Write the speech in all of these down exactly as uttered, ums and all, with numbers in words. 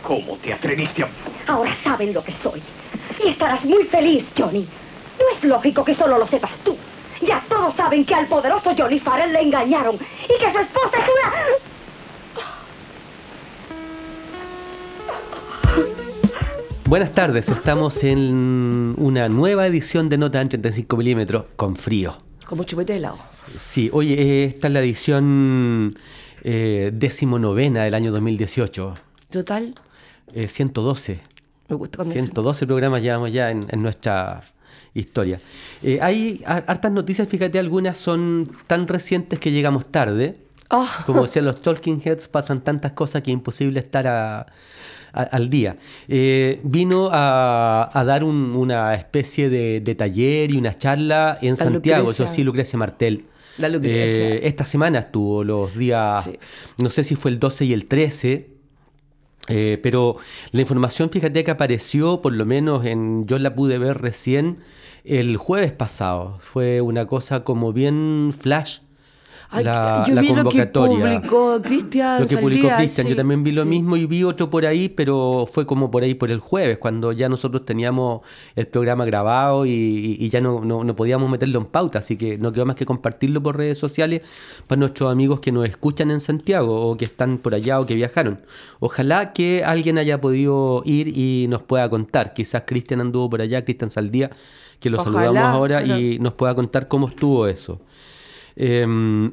¿Cómo te atreviste a...? Ahora saben lo que soy. Y estarás muy feliz, Johnny. No es lógico que solo lo sepas tú. Ya todos saben que al poderoso Johnny Farrell le engañaron y que su esposa es una... Buenas tardes, estamos en una nueva edición de Nota en treinta y cinco milímetros con frío. Como chupete de helado. Sí, oye, eh, esta es la edición eh, decimonovena del año dos mil dieciocho. ¿Total? Eh, ciento doce. Me gusta cuando ciento doce programas llevamos ya en, en nuestra historia. Eh, hay hartas noticias, fíjate, algunas son tan recientes que llegamos tarde. Oh. Como decían los Talking Heads, pasan tantas cosas que es imposible estar a, a, al día. Eh, vino a, a dar un, una especie de, de taller y una charla en la Santiago, Lucrecia. Eso sí, Lucrecia Martel. La Lucrecia. Eh, esta semana estuvo los días, sí. No sé si fue el doce y el trece. Eh, pero la información, fíjate que apareció, por lo menos en, yo la pude ver recién el jueves pasado. Fue una cosa como bien flash. Ay, la, yo la vi convocatoria. Lo que publicó Cristian. Lo que publicó Cristian, sí, yo también vi lo sí. mismo y vi otro por ahí, pero fue como por ahí por el jueves, cuando ya nosotros teníamos el programa grabado y, y, y ya no, no, no podíamos meterlo en pauta, así que no quedó más que compartirlo por redes sociales para nuestros amigos que nos escuchan en Santiago o que están por allá o que viajaron. Ojalá que alguien haya podido ir y nos pueda contar. Quizás Cristian anduvo por allá, Cristian Saldía, que lo Ojalá, saludamos ahora pero... y nos pueda contar cómo estuvo eso. Eh,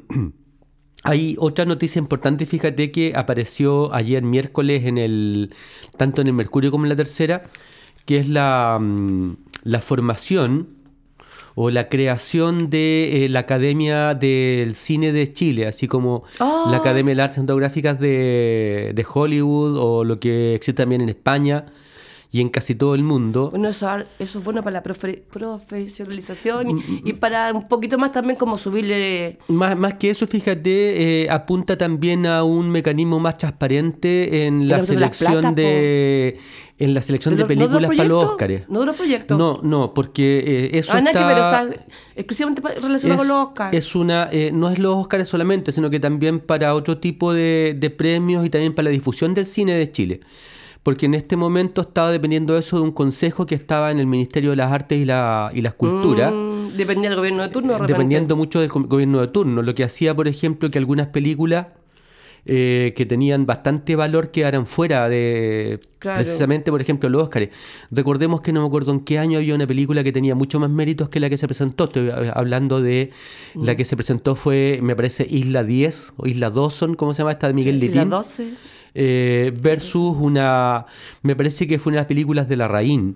hay otra noticia importante, fíjate que apareció ayer miércoles en el tanto en el Mercurio como en la Tercera, que es la, la formación o la creación de eh, la Academia del Cine de Chile, así como oh. la Academia de las Artes Cinematográficas de, de Hollywood o lo que existe también en España y en casi todo el mundo. Bueno, eso, eso es bueno para la profe, profesionalización y, y para un poquito más también como subirle... Más, más que eso, fíjate, eh, apunta también a un mecanismo más transparente en la selección de... Plata, de en la selección de, de películas ¿no de para los Óscares. ¿No de los proyectos? No, no, porque eh, eso ah, está... nada que ver, o sea, exclusivamente relacionado es, con los Óscares. Es una, eh, no es los Óscares solamente, sino que también para otro tipo de, de premios y también para la difusión del cine de Chile. Porque en este momento estaba dependiendo eso de un consejo que estaba en el Ministerio de las Artes y, la, y las Culturas. Mm, dependía del gobierno de turno. De dependiendo mucho del gobierno de turno. Lo que hacía, por ejemplo, que algunas películas eh, que tenían bastante valor quedaran fuera de... Claro. Precisamente, por ejemplo, los Óscares. Recordemos que no me acuerdo en qué año había una película que tenía mucho más méritos que la que se presentó. Estoy hablando de mm. la que se presentó fue, me parece, Isla diez o Isla Dawson, ¿cómo se llama esta de Miguel Litín? Isla doce. Eh, versus una, me parece que fue una de las películas de Larraín.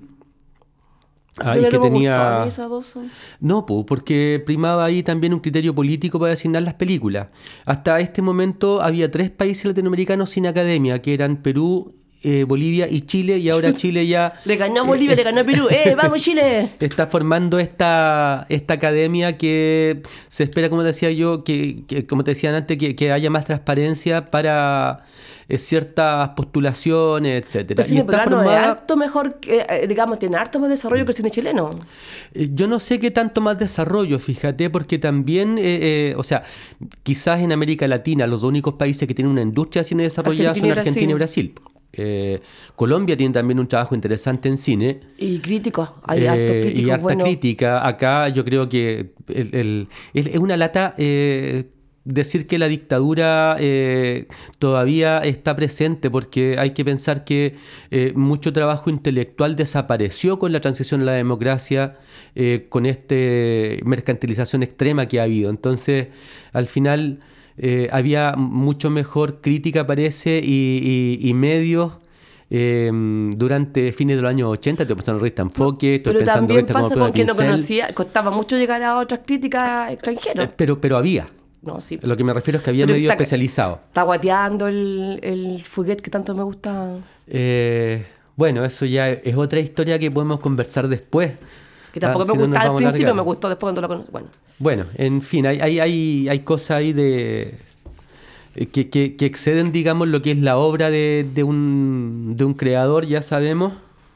Ah, y que tenía esa no, pues, porque primaba ahí también un criterio político para designar las películas. Hasta este momento había tres países latinoamericanos sin academia, que eran Perú, eh, Bolivia y Chile, y ahora Chile ya... le ganó a Bolivia, eh, le ganó a Perú. ¡Eh, vamos Chile! Está formando esta, esta academia que se espera, como decía yo, que, que como te decían antes, que, que haya más transparencia para... ciertas postulaciones, etcétera. Pero el cine peruano es harto mejor, que, eh, digamos, tiene harto más desarrollo que el cine chileno. Eh, yo no sé qué tanto más desarrollo, fíjate, porque también, eh, eh, o sea, quizás en América Latina los únicos países que tienen una industria de cine desarrollada Argentina son Argentina y Brasil. Eh, Colombia tiene también un trabajo interesante en cine. Y críticos, hay eh, harto críticos. Y harta bueno. crítica. Acá yo creo que el, el, el, es una lata... Eh, decir que la dictadura eh, todavía está presente, porque hay que pensar que eh, mucho trabajo intelectual desapareció con la transición a la democracia, eh, con esta mercantilización extrema que ha habido. Entonces, al final, eh, había mucho mejor crítica, parece, y, y, y medios Eh, durante fines de los años ochenta. Estoy pensando en Revista Enfoque, estoy pero pensando también en pasa como con que no Pincel. conocía, costaba mucho llegar a otras críticas extranjeras. Eh, pero, pero había. No, sí. Lo que me refiero es que había medio especializado. Está guateando el, el Fuguet que tanto me gusta. Eh, bueno, eso ya es otra historia que podemos conversar después. Que tampoco ah, me si gustaba no al principio, me gustó después cuando lo conocí. Bueno. bueno, en fin, hay, hay, hay, hay cosas ahí de que, que, que exceden, digamos, lo que es la obra de, de, un, de un creador, ya sabemos.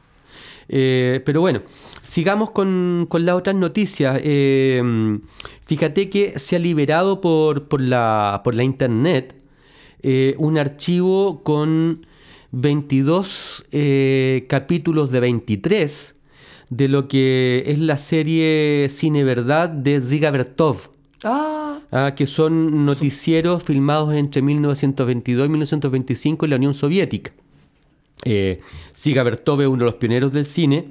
Eh, pero bueno, sigamos con, con las otras noticias. Eh, fíjate que se ha liberado por, por, la, por la internet eh, un archivo con veintidós eh, capítulos de veintitrés de lo que es la serie Cine Verdad de Dziga Vertov. Ah, Ah, que son noticieros filmados entre mil novecientos veintidós y mil novecientos veinticinco en la Unión Soviética. Eh, Dziga Vertov es uno de los pioneros del cine,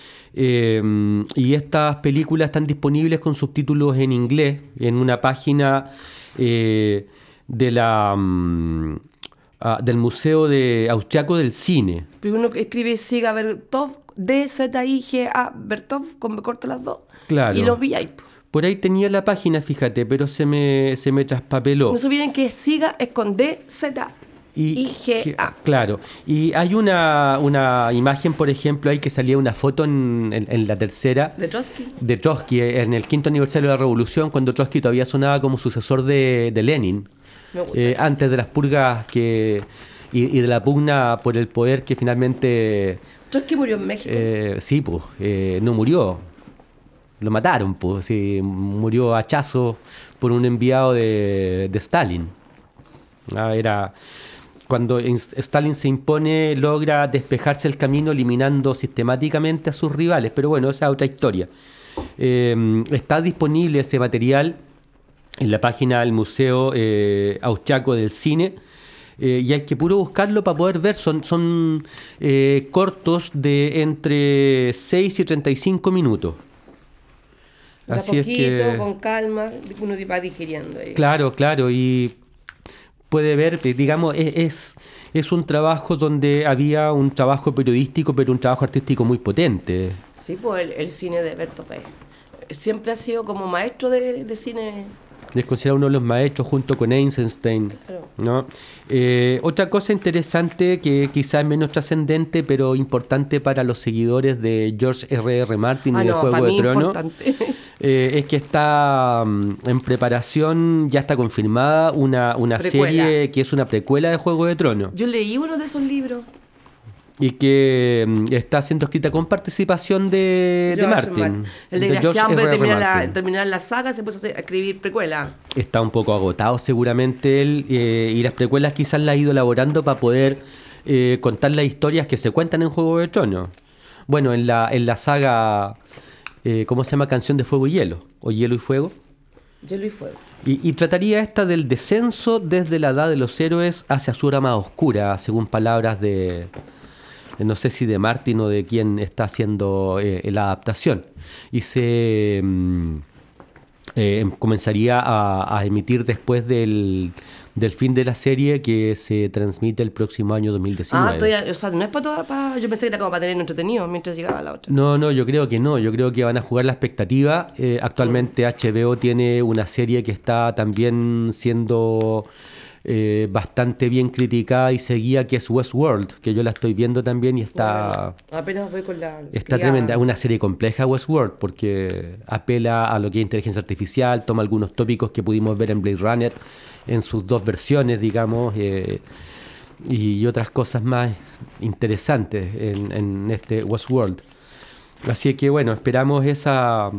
eh, y estas películas están disponibles con subtítulos en inglés en una página eh, de la, um, ah, del Museo de Austriaco del Cine. pero uno que escribe Dziga Vertov, D Z I G A Vertov, con me corta las dos. Claro. Y los pilláis. Por ahí tenía la página, fíjate, pero se me, se me traspapeló. No se olviden que Dziga es con D Z I G A. Claro. Y hay una, una imagen, por ejemplo, ahí que salía una foto en, en, en la tercera De Trotsky. de Trotsky, en el quinto aniversario de la Revolución, cuando Trotsky todavía sonaba como sucesor de, de Lenin, Me gusta. eh, antes de las purgas que y, y de la pugna por el poder que finalmente, Trotsky murió en México. eh, sí, pues, eh, no murió. Lo mataron, pues, sí, murió a hachazo por un enviado de, de Stalin. Ah, era cuando Stalin se impone, logra despejarse el camino eliminando sistemáticamente a sus rivales, pero bueno, esa es otra historia. Eh, está disponible ese material en la página del Museo eh, Austriaco del Cine, eh, y hay que puro buscarlo para poder ver. Son, son eh, cortos de entre seis y treinta y cinco minutos. De a Así es poquito, que, con calma, uno va digiriendo ahí. claro, claro, y puede ver, digamos, es, es, es un trabajo donde había un trabajo periodístico, pero un trabajo artístico muy potente. Sí, pues el, el cine de Bertolt Brecht siempre ha sido como maestro de, de cine. Es considerado uno de los maestros junto con Eisenstein, Claro. ¿no? Eh, otra cosa interesante que quizás es menos trascendente, pero importante para los seguidores de George R R. Martin Ah, y de no, Juego para de mí Tronos, importante. eh, es que está mm, en preparación, ya está confirmada una, una Precuela. serie que es una precuela de Juego de Tronos. Yo leí uno de esos libros. Y que mm, está siendo escrita con participación de, de George Martin. Martin. El de desgraciado, en vez de George R R. terminar la, Martin. terminar la saga, se puso a, hacer- a escribir precuela. Está un poco agotado seguramente él, eh, y las precuelas quizás las ha ido elaborando para poder eh, contar las historias que se cuentan en Juego de Tronos. Bueno, en la, en la saga, eh, ¿cómo se llama? Canción de Fuego y Hielo, o Hielo y Fuego. Hielo y fuego. Y, y trataría esta del descenso desde la edad de los héroes hacia su hora más oscura, según palabras de, de no sé si de Martin o de quien está haciendo eh, la adaptación. Y se mm, eh, comenzaría a, a emitir después del, del fin de la serie, que se transmite el próximo año dos mil diecinueve. Ah, todavía, o sea, no es para toda, para, yo pensé que era como para tener entretenido mientras llegaba la otra. No, no, yo creo que no. Yo creo que van a jugar la expectativa. Eh, actualmente H B O tiene una serie que está también siendo eh, bastante bien criticada y seguida, que es Westworld, que yo la estoy viendo también y está, Bueno, apenas voy con la. está criada. tremenda. Es una serie compleja, Westworld, porque apela a lo que es inteligencia artificial, toma algunos tópicos que pudimos ver en Blade Runner en sus dos versiones, digamos, eh, y otras cosas más interesantes en, en este Westworld. Así que bueno, esperamos esa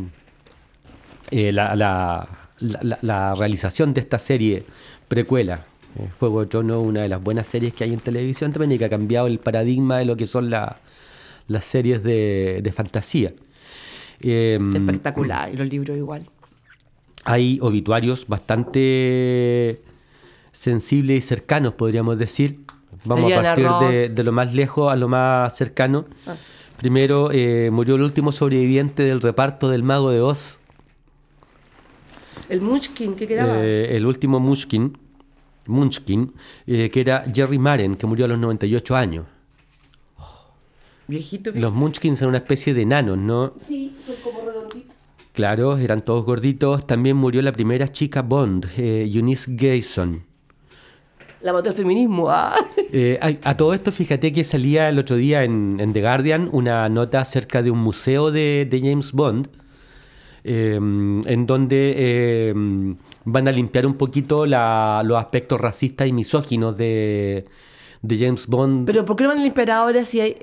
eh, la, la, la, la realización de esta serie precuela. Eh, Juego de Tronos, una de las buenas series que hay en televisión también, y que ha cambiado el paradigma de lo que son la- las series de, de fantasía. Eh, Espectacular, y los libros igual. hay obituarios bastante sensibles y cercanos, podríamos decir. Vamos Eliana a partir de, Ross. de lo más lejos a lo más cercano. Ah. Primero, eh, murió el último sobreviviente del reparto del Mago de Oz, El Munchkin, ¿qué quedaba? eh, el último Munchkin, Munchkin eh, que era Jerry Maren, que murió a los noventa y ocho años. Viejito. Los Munchkins eran una especie de enanos, ¿no? Sí, son como redonditos. Claro, eran todos gorditos. También murió la primera chica Bond, eh, Eunice Gayson. La mató el feminismo. Ah. Eh, a, a todo esto, fíjate que salía el otro día en, en The Guardian una nota acerca de un museo de, de James Bond, eh, en donde eh, van a limpiar un poquito la- los aspectos racistas y misóginos de, de James Bond. Pero ¿por qué no van a limpiar ahora si hay,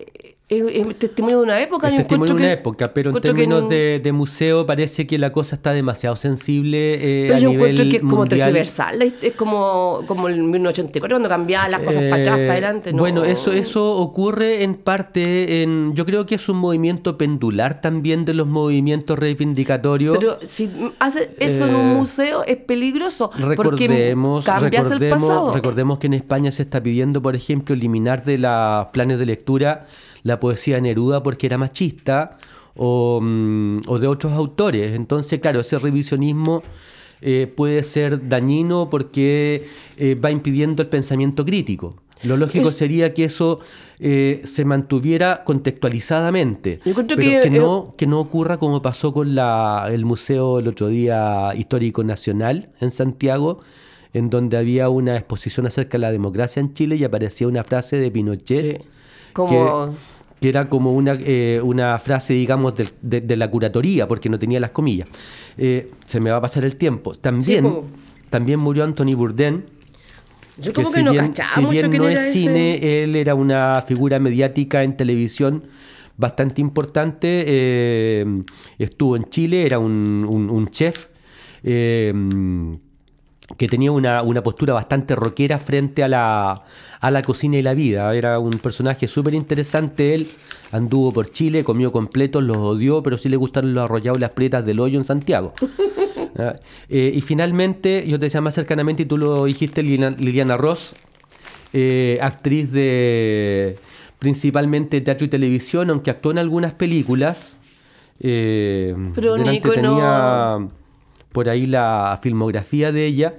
Es, es testimonio de una época. Es yo testimonio de encuentro una que- época, pero en encuentro que términos no- de, de museo parece que la cosa está demasiado sensible eh, Pero a yo nivel encuentro que es como mundial. tergiversal, es es como, como el mil novecientos ochenta y cuatro cuando cambiaban las cosas para atrás, Eh, para adelante. No. Bueno, eso, eso ocurre en parte, en, yo creo que es un movimiento pendular también de los movimientos reivindicatorios. Pero si hace eso en un Eh, museo es peligroso porque Recordemos, cambias el pasado. recordemos, recordemos que en España se está pidiendo, por ejemplo, eliminar de los planes de lectura la poesía de Neruda porque era machista o, mm, o de otros autores. Entonces, claro, ese revisionismo eh, puede ser dañino porque eh, va impidiendo el pensamiento crítico. Lo lógico Es- sería que eso eh, se mantuviera contextualizadamente, Yo encuentro pero que, que, eh, no, que no ocurra como pasó con la, el Museo el otro día Histórico Nacional en Santiago, en donde había una exposición acerca de la democracia en Chile y aparecía una frase de Pinochet Sí. Como... que, que era como una, eh, una frase, digamos, de, de- de la curatoría, porque no tenía las comillas. Eh, se me va a pasar el tiempo. También, po. también murió Anthony Bourdain, Yo como que, si no bien, cachaba si mucho bien quién no era es ese. cine, él era una figura mediática en televisión bastante importante. eh, estuvo en Chile, era un, un- un chef eh, que tenía una, una postura bastante rockera frente a la, a la cocina y la vida. Era un personaje súper interesante. Él anduvo por Chile, comió completos, los odió, pero sí le gustaron los arrollados y las prietas del hoyo en Santiago. Ah, eh, y finalmente, yo te decía más cercanamente, y tú lo dijiste, Liliana, Liliana Ross, eh, actriz de principalmente teatro y televisión, aunque actuó en algunas películas. Eh, Pero un delante ícono. tenía por ahí la filmografía de ella.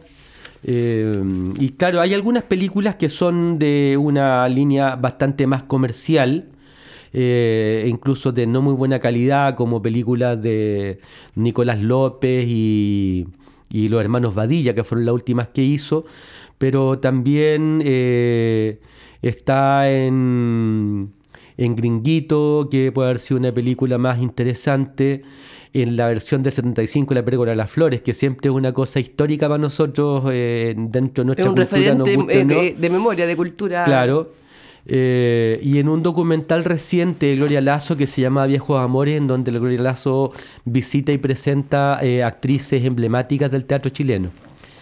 Eh, y claro, hay algunas películas que son de una línea bastante más comercial, eh, incluso de no muy buena calidad, como películas de Nicolás López y, y los hermanos Badilla, que fueron las últimas que hizo, pero también eh, está en, en Gringuito, que puede haber sido una película más interesante, en la versión del setenta y cinco, La Pérgola de las Flores, que siempre es una cosa histórica para nosotros eh, dentro de nuestra Es un cultura, nos referente guste o eh, no. eh, de memoria, de cultura. Claro. Eh, y en un documental reciente de Gloria Lazo que se llama Viejos Amores, en donde la Gloria Lazo visita y presenta eh, actrices emblemáticas del teatro chileno.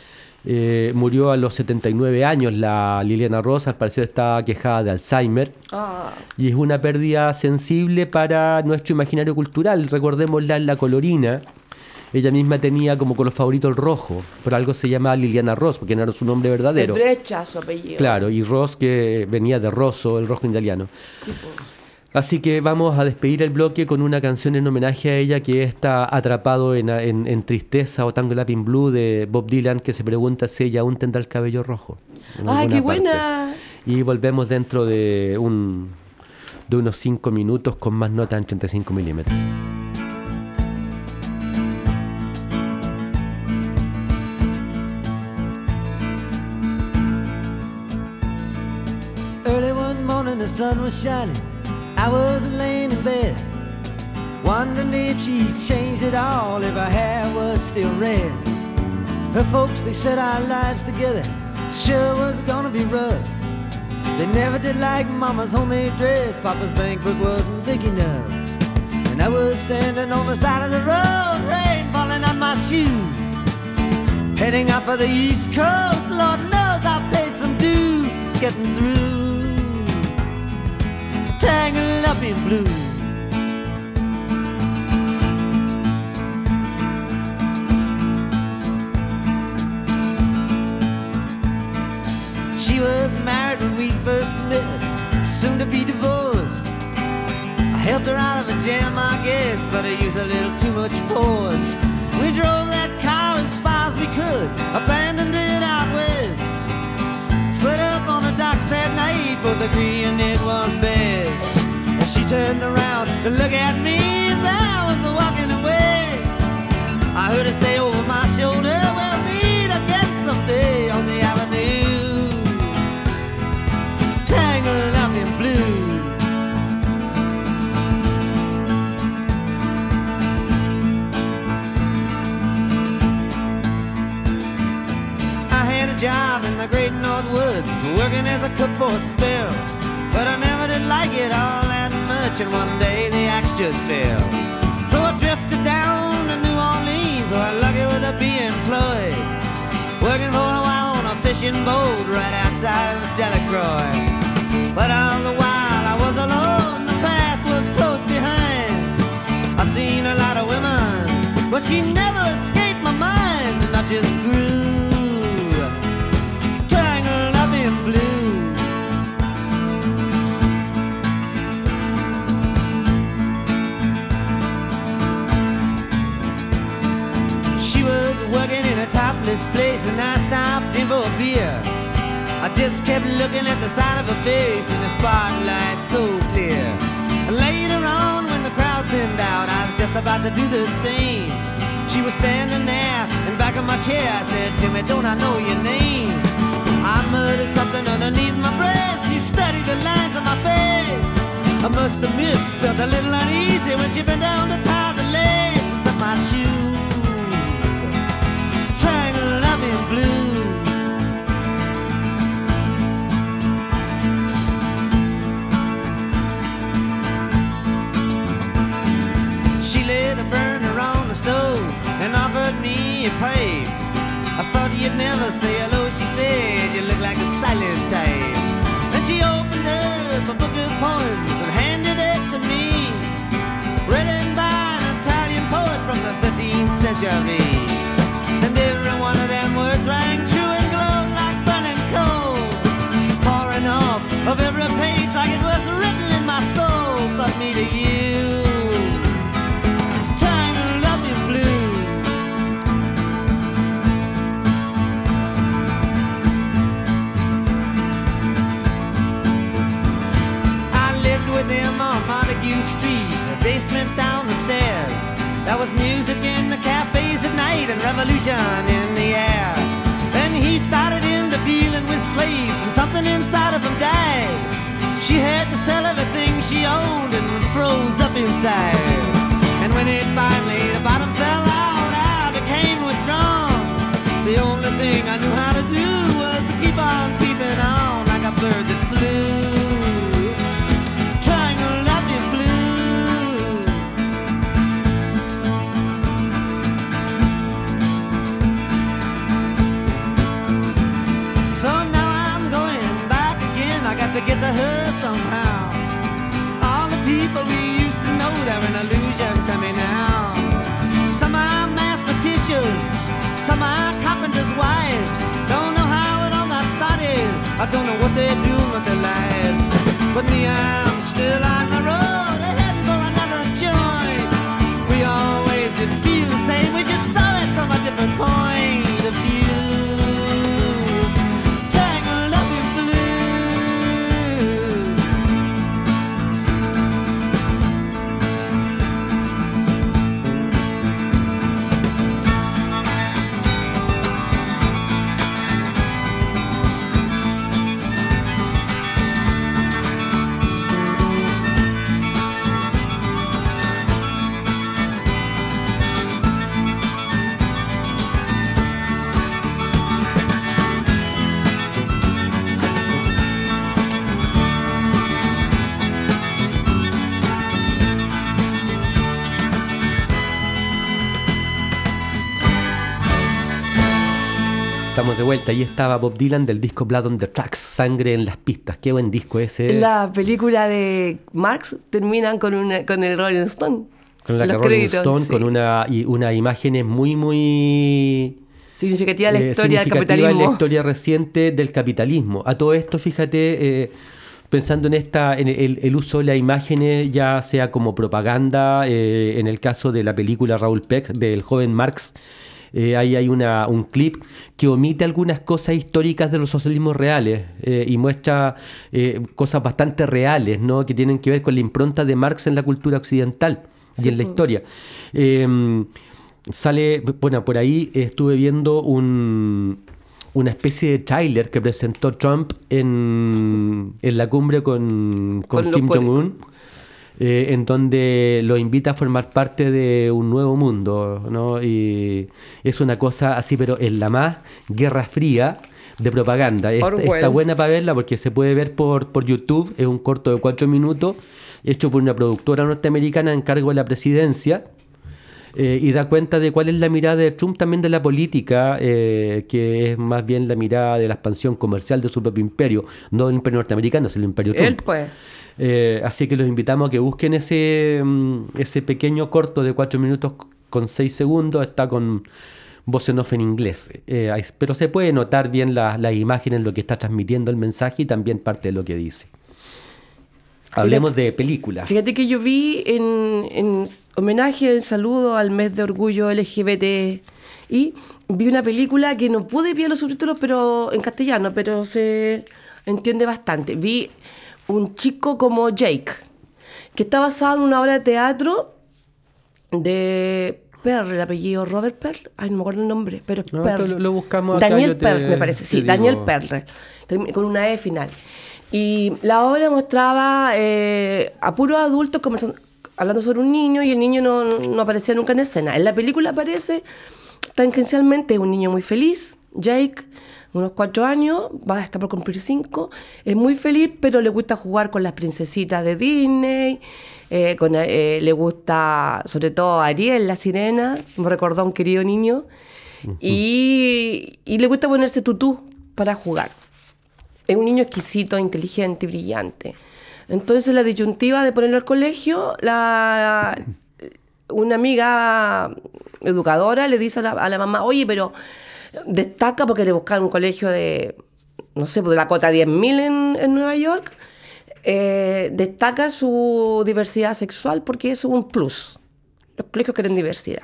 Eh, murió a los setenta y nueve años la Liliana Ross, al parecer está quejada de Alzheimer. Ah, Y es una pérdida sensible para nuestro imaginario cultural. Recordémosla en La Colorina. Ella misma tenía como color favorito el rojo. Por algo se llama Liliana Ross, porque no era su nombre verdadero. es Brecha su apellido. Claro, y Ross que venía de rosso, el rojo italiano. Sí, po. Así que vamos a despedir el bloque con una canción en homenaje a ella, que está Atrapado en, en- en Tristeza o Tango Lapin Blue de Bob Dylan, que se pregunta si ella aún tendrá el cabello rojo. en ¡Ay, alguna qué parte. buena! Y volvemos dentro de, un, de unos cinco minutos con más notas en treinta y cinco milímetros. Early one morning the sun was shining, I was laying in bed, wondering if she changed it all, if her hair was still red. Her folks, they said our lives together sure was gonna be rough. They never did like Mama's homemade dress, Papa's bank book wasn't big enough. And I was standing on the side of the road, rain falling on my shoes, heading out for the East Coast. Lord knows I paid some dues getting through. Tangled up in blue. She was married when we first met, soon to be divorced. I helped her out of a jam, I guess, but I used a little too much force. We drove that car as far as we could, abandoned it out west. Split up on the docks at night, both agreeing it was best. And she turned around to look at me as I was walking away. I heard her say over my shoulder, we'll meet again someday on the avenue, tangled up in blue. I had a job in the great North Woods, working as a cook for a spell, but I never did like it all that much. church, and one day the axe just fell. So I drifted down to New Orleans, where I'm lucky with a be employed, working for a while on a fishing boat right outside of Delacroix. But all the while I was alone, the past was close behind. I seen a lot of women, but she never escaped my mind, and I just grew, tangled up in blue. She was working in a topless place, and I stopped in for a beer. I just kept looking at the side of her face in the spotlight so clear. Later on, when the crowd thinned out, I was just about to do the same. She was standing there in back of my chair. I said, Timmy, don't I know your name? I muttered something underneath my breath. She studied the lines on my face. I must admit, felt a little uneasy when she bent down to tie the laces of my shoes, tangled up in blue. She lit a burner on the stove and offered me a pipe. I thought you'd never say hello, she said, you look like a silent type. Then she opened up a book of poems and handed it to me, written by an Italian poet from the thirteenth century. And every one of them words rang true and glowed like burning coal, pouring off of every page like it was written in my soul. But me to you, tangled up in blue. I lived with him on Montague Street, a basement down the stairs. There was music in the cafes at night and revolution in the air. Then he started into dealing with slaves, and something inside of him died. She had to sell everything she owned and froze up inside. And when it finally, the bottom fell out, I became withdrawn. The only thing I knew how to do was to keep on keeping on like a bird that flew, tangled up in blue. So now I'm going back again. I got to get to her somehow. All the people we used to know, they're an illusion to me now. Some are mathematicians, some are carpenters' wives. Don't know how it all got started, I don't know what they're doing with their lives. But me, I'm still on the road, heading for another joint. We always did feel the same, we just saw it from a different point of view. Tangled up in blue. Estamos de vuelta. Ahí estaba Bob Dylan del disco Blood on the Tracks, Sangre en las pistas. Qué buen disco ese. La película de Marx terminan con, una, con el Rolling Stone. Con la Los Rolling créditos, Stone, sí. con una, y unas imágenes muy, muy... Significativa la eh, historia del significativa en capitalismo. la historia reciente del capitalismo. A todo esto, fíjate, eh, pensando en esta, en el, el uso de las imágenes, ya sea como propaganda, eh, en el caso de la película Raúl Peck, del joven Marx, eh, ahí hay una, un clip que omite algunas cosas históricas de los socialismos reales eh, y muestra eh, cosas bastante reales, ¿no?, que tienen que ver con la impronta de Marx en la cultura occidental y sí, en la historia. Eh, sale, bueno, por ahí estuve viendo un... una especie de tráiler que presentó Trump en, en la cumbre con, con, con Kim Jong-un, eh, en donde lo invita a formar parte de un nuevo mundo, ¿no? Y es una cosa así, pero en la más Guerra Fría, de propaganda. Es- Orwell. está buena para verla porque se puede ver por, por YouTube. Es un corto de cuatro minutos hecho por una productora norteamericana en cargo de la presidencia. Eh, y da cuenta de cuál es la mirada de Trump también de la política, eh, que es más bien la mirada de la expansión comercial de su propio imperio, no del imperio norteamericano, es el imperio Trump. Él, pues. Eh, así que los invitamos a que busquen ese, mm, ese pequeño corto de cuatro minutos con seis segundos, está con voz en off en inglés, eh, ahí- pero se puede notar bien las las imágenes, lo que está transmitiendo el mensaje y también parte de lo que dice. Hablemos de películas. Fíjate que yo vi en, en homenaje, en saludo al mes de orgullo L G B T y vi una película que no pude ver los subtítulos pero en castellano, pero se entiende bastante. Vi un chico como Jake, que está basado en una obra de teatro de Pearl, el apellido Robert Pearl, ay, no me acuerdo el nombre, pero es No, Pearl. lo- lo buscamos acá, Daniel yo te- Pearl, me parece, te sí, digo. Daniel Pearl, con una E final. Y la obra mostraba eh, a puros adultos conversando, hablando sobre un niño y el niño no, no aparecía nunca en escena. En la película aparece tangencialmente un niño muy feliz, Jake, unos cuatro años, va a estar por cumplir cinco, es muy feliz, pero le gusta jugar con las princesitas de Disney, eh, con, eh, le gusta sobre todo Ariel, la sirena, me recordó a un querido niño, y, y le gusta ponerse tutú para jugar. Es un niño exquisito, inteligente y brillante. Entonces la disyuntiva de ponerlo al colegio, la, una amiga educadora le dice a la, a la mamá, oye, pero destaca porque le buscan un colegio de, no sé, pues de la cota diez mil en, en Nueva York, eh, destaca su diversidad sexual porque es un plus. Los colegios quieren diversidad.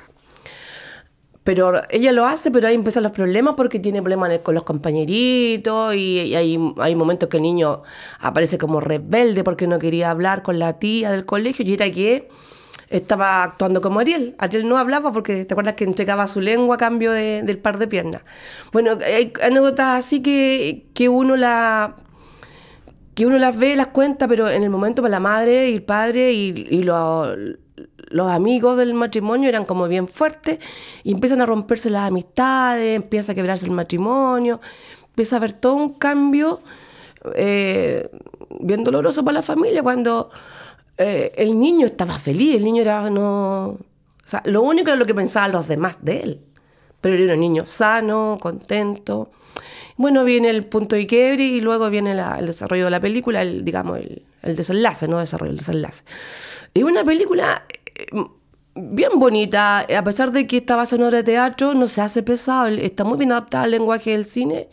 Pero ella lo hace, pero ahí empiezan los problemas porque tiene problemas en el- con los compañeritos y, y hay, hay momentos que el niño aparece como rebelde porque no quería hablar con la tía del colegio y era que estaba actuando como Ariel. Ariel no hablaba porque te acuerdas que entregaba su lengua a cambio de- del par de piernas. Bueno, hay anécdotas así que, que uno la... que uno las ve, las cuenta, pero en el momento para la madre y el padre y, y los, los amigos del matrimonio eran como bien fuertes y empiezan a romperse las amistades, empieza a quebrarse el matrimonio, empieza a haber todo un cambio eh, bien doloroso para la familia cuando eh, el niño estaba feliz, el niño era no... O sea, lo único era lo que pensaban los demás de él, pero era un niño sano, contento. Bueno, viene el punto de quiebre y luego viene la, el desarrollo de la película, el, digamos, el, el desenlace, no desarrollo, el desenlace. Es una película eh, bien bonita, a pesar de que está basada en obra de teatro, no se hace pesado, está muy bien adaptada al lenguaje del cine.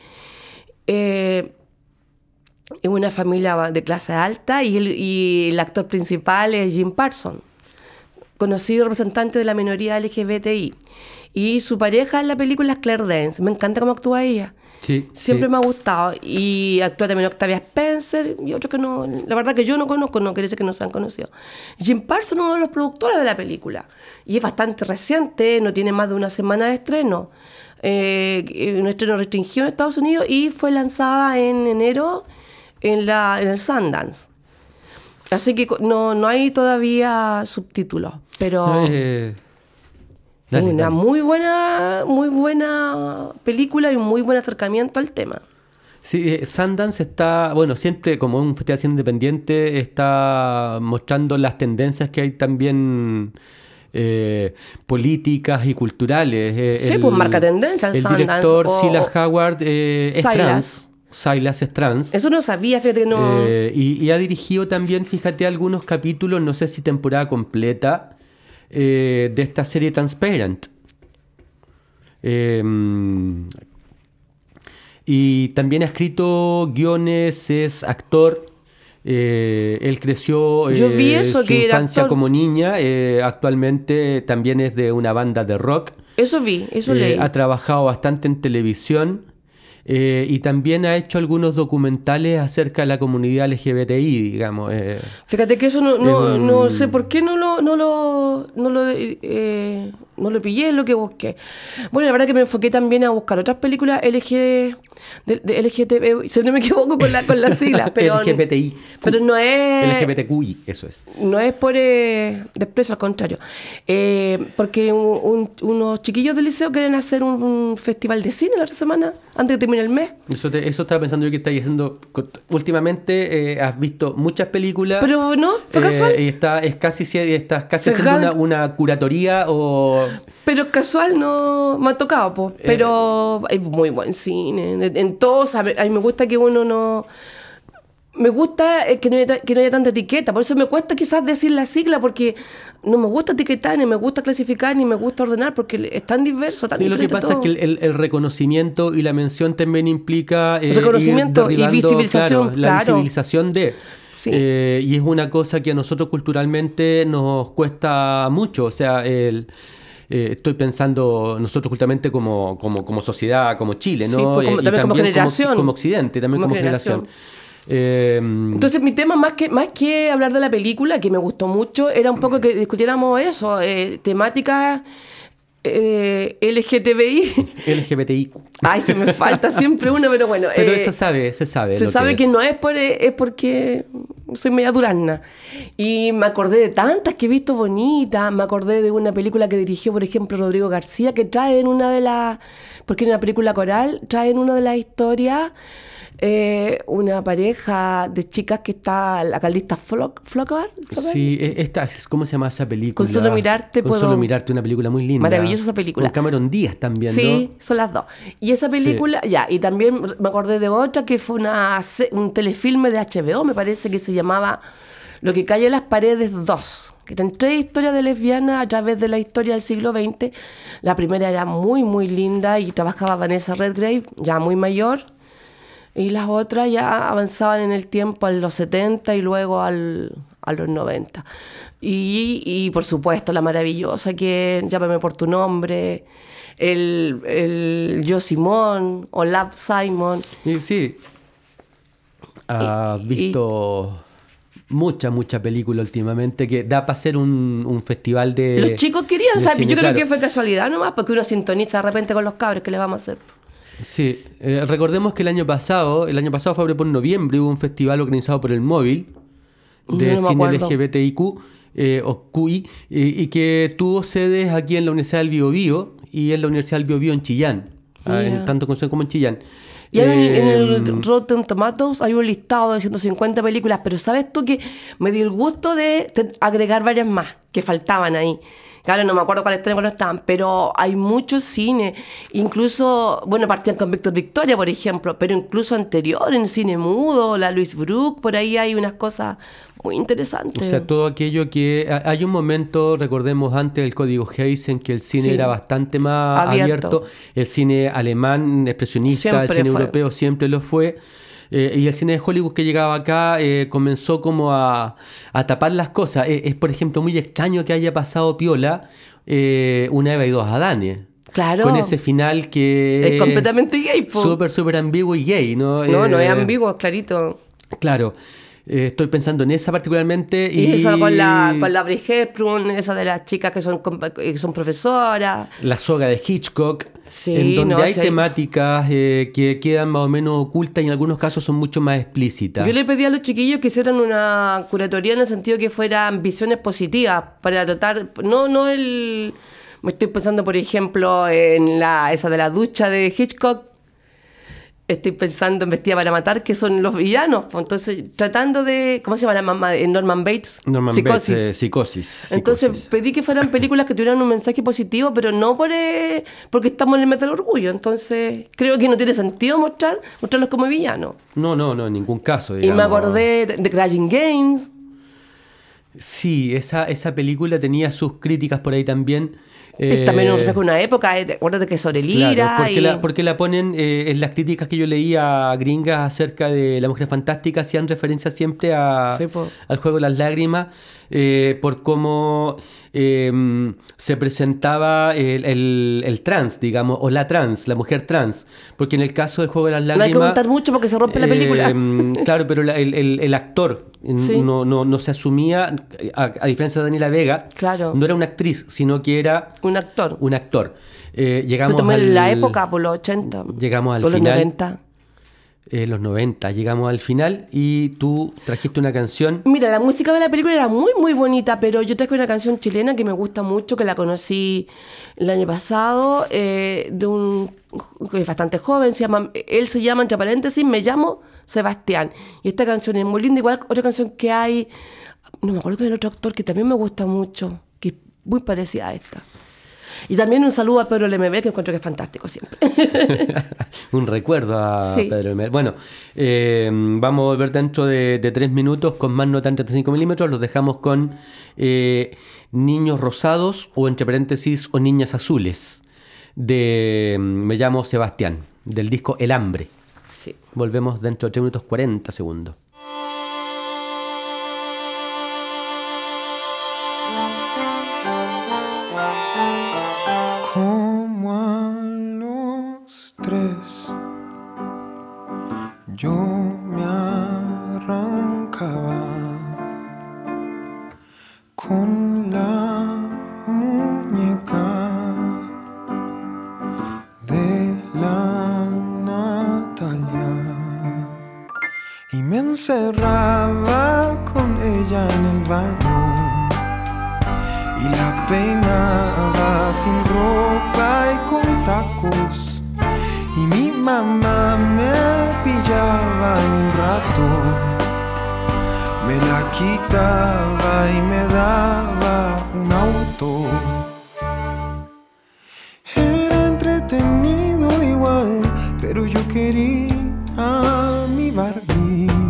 Eh, es una familia de clase alta y el, y el actor principal es Jim Parsons, conocido representante de la minoría L G B T I. Y su pareja en la película es Claire Danes. Me encanta cómo actúa ella. Sí, Siempre sí. me ha gustado. Y actúa también Octavia Spencer y otros que no... La verdad que yo no conozco, no quiere decir que no se han conocido. Jim Parsons es uno de los productores de la película. Y es bastante reciente, no tiene más de una semana de estreno. Eh, un estreno restringido en Estados Unidos y fue lanzada en enero en, la, en el Sundance. Así que no, no hay todavía subtítulos, pero... No, eh, Es dale, una dale. muy buena, muy buena película y un muy buen acercamiento al tema. Sí, eh, Sundance está, bueno, siempre como un festival de cine independiente, está mostrando las tendencias que hay también eh, políticas y culturales. Eh, Sí, pues marca tendencia el El Sundance, director o- Silas Howard eh, es Silas. trans. Silas es trans. Eso no sabía, fíjate que no... Eh, y, y ha dirigido también, fíjate, algunos capítulos, no sé si temporada completa, eh, de esta serie Transparent. Eh, y también ha escrito guiones, es actor. Eh, él creció Yo vi eh, eso, su que era infancia actor. como niña. Eh, actualmente también es de una banda de rock. Eso vi, eso Eh, leí. ha trabajado bastante en televisión. Eh, y también ha hecho algunos documentales acerca de la comunidad L G B T I, digamos. eh. Fíjate que eso no, no, es un- no sé por qué no lo, no lo, no lo eh, no lo pillé en lo que busqué. Bueno, la verdad que me enfoqué también a buscar otras películas L G, de, de L G T B, si no me equivoco con la con las siglas, pero L G B T I. pero no es L G B T Q I, eso es. no es por eh, desprecio, al contrario. Eh, porque un, un, unos chiquillos del liceo quieren hacer un, un festival de cine la otra semana, antes de terminar el mes. Eso, te, eso estaba pensando yo que estáis haciendo. Últimamente eh, has visto muchas películas. Pero no, fue eh, casual. Y está, es casi, estás casi Se haciendo jala. una, una curatoría o. Pero casual no me ha tocado, po. Pero hay muy buen cine. En, en todos, a mí, a mí me gusta que uno no... Me gusta eh, que, no haya, que no haya tanta etiqueta. Por eso me cuesta quizás decir la sigla, porque no me gusta etiquetar, ni me gusta clasificar, ni me gusta ordenar, porque es tan diverso, tan Sí, lo que diferente pasa todo. es que el, el reconocimiento y la mención también implica eh, Reconocimiento ir y derribando, visibilización, claro, la claro. visibilización de Sí. eh, y es una cosa que a nosotros culturalmente nos cuesta mucho. O sea, el, eh, estoy pensando nosotros culturalmente como, como, como sociedad, como Chile, Sí, ¿no? pues, como- Eh, y también como generación. como Occidente, también Como como, generación. Eh, Entonces mi tema, más que, más que hablar de la película, que me gustó mucho, era un poco que discutiéramos eso, eh, temáticas eh, L G T B I. L G B T I Q. Ay, se me falta siempre una, pero bueno. Pero eh, eso sabe, se sabe. Se lo sabe que, que es. no es, por, es porque soy media durazna. Y me acordé de tantas que he visto bonitas. Me acordé de una película que dirigió, por ejemplo, Rodrigo García, que trae en una de las... Porque era una película coral, trae en una de las historias eh, una pareja de chicas que está la caldista Flocar. Sí, e- esta, ¿cómo se llama esa película? Con solo mirarte Con puedo- solo mirarte, una película muy linda. Maravillosa esa película. Con Cameron Díaz también, Sí, ¿no? son las dos. Y esa película, ya, y también me acordé de otra que fue una, se- un telefilme de H B O, me parece que se llamaba Lo que cae en las paredes dos, que eran tres historias de lesbianas a través de la historia del siglo veinte. La primera era muy, muy linda y trabajaba Vanessa Redgrave, ya muy mayor, y las otras ya avanzaban en el tiempo a los setenta y luego al, a los noventa. Y, y por supuesto la maravillosa que Llámame por tu nombre, el, el Yo Simón o Love Simon. Y sí. Has Y- visto mucha, mucha película últimamente que da para hacer un, un festival de. Los chicos querían, o de sea, cine, yo creo claro. que fue casualidad nomás, porque uno sintoniza de repente con los cabros, ¿qué le vamos a hacer? Sí, eh, recordemos que el año pasado, el año pasado fue por noviembre, hubo un festival organizado por el Móvil de No me cine acuerdo. L G B T I Q eh, o Q I eh, y que tuvo sedes aquí en la Universidad del Biobío y en la Universidad del Biobío en Chillán, ah, en, Mira. tanto en Concepción como en Chillán. Y hay un- en Eh, el Rotten Tomatoes hay un listado de ciento cincuenta películas, pero ¿sabes tú que me dio el gusto de te- agregar varias más que faltaban ahí? Claro, no me acuerdo cuáles tres no estaban, pero hay muchos cine. Incluso, bueno, partían con Víctor Victoria, por ejemplo, pero incluso anterior, en cine mudo, la Louise Brooke, por ahí hay unas cosas muy interesantes. O sea, todo aquello que... ha- Hay un momento, recordemos antes del Código Hays, en que el cine Sí. era bastante más Abierto. abierto. El cine alemán, expresionista, el Siempre cine fue. europeo siempre lo fue. Eh, y el cine de Hollywood que llegaba acá eh, comenzó como a, a tapar las cosas. Eh, es, por ejemplo, muy extraño que haya pasado piola eh, Una Eva y dos Adanes. Claro. Con ese final que... Es completamente gay, po. Súper, súper ambiguo y gay, ¿no? No, no es Eh, ambiguo, es clarito. Claro. Eh, estoy pensando en esa particularmente. Y, Y, eso con la, con la Brie Hepburn, eso de las chicas que son, compa- que son profesoras. La soga de Hitchcock, Sí, en donde no, hay sí hay- temáticas eh, que quedan más o menos ocultas y en algunos casos son mucho más explícitas. Yo le pedí a los chiquillos que hicieran una curatoría en el sentido que fueran visiones positivas para tratar, no, no el... Me estoy pensando, por ejemplo, en la esa de la ducha de Hitchcock. Estoy pensando en Vestida para Matar, que son los villanos. Pues, entonces, tratando de... ¿Cómo se llama la mamá de Norman Bates? Norman Psicosis. Bates, eh, psicosis. Entonces psicosis. pedí que fueran películas que tuvieran un mensaje positivo, pero no por eh, porque estamos en el mes del orgullo. Entonces creo que no tiene sentido mostrar mostrarlos como villanos. No, no, no, en ningún caso. Y me digamos. acordé de, de Crying Games. Sí, esa, esa película tenía sus críticas por ahí también. Es eh, también un reflejo de una época. eh, Acuérdate que es sobre Lira. Claro, porque, y... la, porque la ponen eh, en las críticas que yo leía gringas acerca de La Mujer Fantástica, hacían referencia siempre a, Sí, po. al juego de las lágrimas, eh, por cómo eh, se presentaba el, el, el trans, digamos, o la trans, la mujer trans. Porque en el caso del Juego de las No hay Lágrimas... que contar mucho porque se rompe la película. Eh, claro, pero la- el, el- el actor Sí. no, no, no se asumía, a, a diferencia de Daniela Vega, Claro. no era una actriz, sino que era Un actor. un actor. Eh, llegamos Pero también al, en la época, por los ochenta. Llegamos al o los final. noventa. eh, los noventa, llegamos al final y tú trajiste una canción. Mira, la música de la película era muy, muy bonita, pero yo traje una canción chilena que me gusta mucho, que la conocí el año pasado, eh, de un que es bastante joven, se llama, él se llama, entre paréntesis, me llamo Sebastián. Y esta canción es muy linda, igual otra canción que hay, no me acuerdo que es el otro actor que también me gusta mucho, que es muy parecida a esta. Y también un saludo a Pedro L M B, que encuentro que es fantástico siempre. Un recuerdo a Sí. Pedro Emer. Bueno, eh, vamos a volver dentro de, de tres minutos con más nota en treinta y cinco milímetros. Los dejamos con eh, Niños Rosados o entre paréntesis o Niñas Azules de Me llamo Sebastián, del disco El Hambre. Sí. Volvemos dentro de tres minutos cuarenta segundos. Como a los tres, yo me arrancaba con la muñeca de la Natalia y me encerraba con ella en el baño y la peinaba sin ropa y con tacos. Y mi mamá me pillaba en un rato, me la quitaba y me daba un auto. Era entretenido igual, pero yo quería a mi Barbie.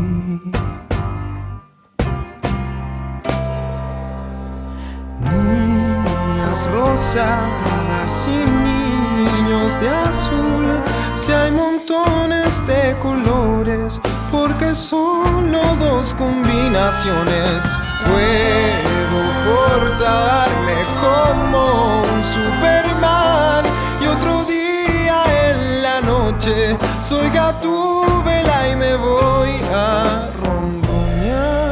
Niñas rosadas y niños de azul, si hay montones de colores, porque solo dos combinaciones. Puedo portarme como un Superman y otro día en la noche soy Gatúbela y me voy a ronronear.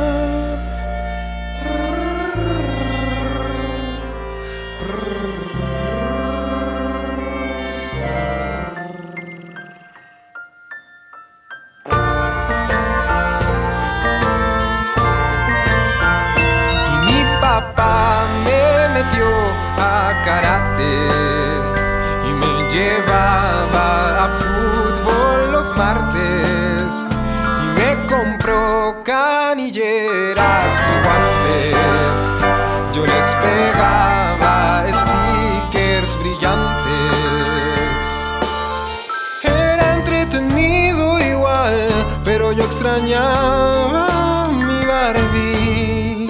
Papá me metió a karate y me llevaba a fútbol los martes y me compró canilleras y guantes. Yo les pegaba stickers brillantes. Era entretenido igual, pero yo extrañaba a mi Barbie.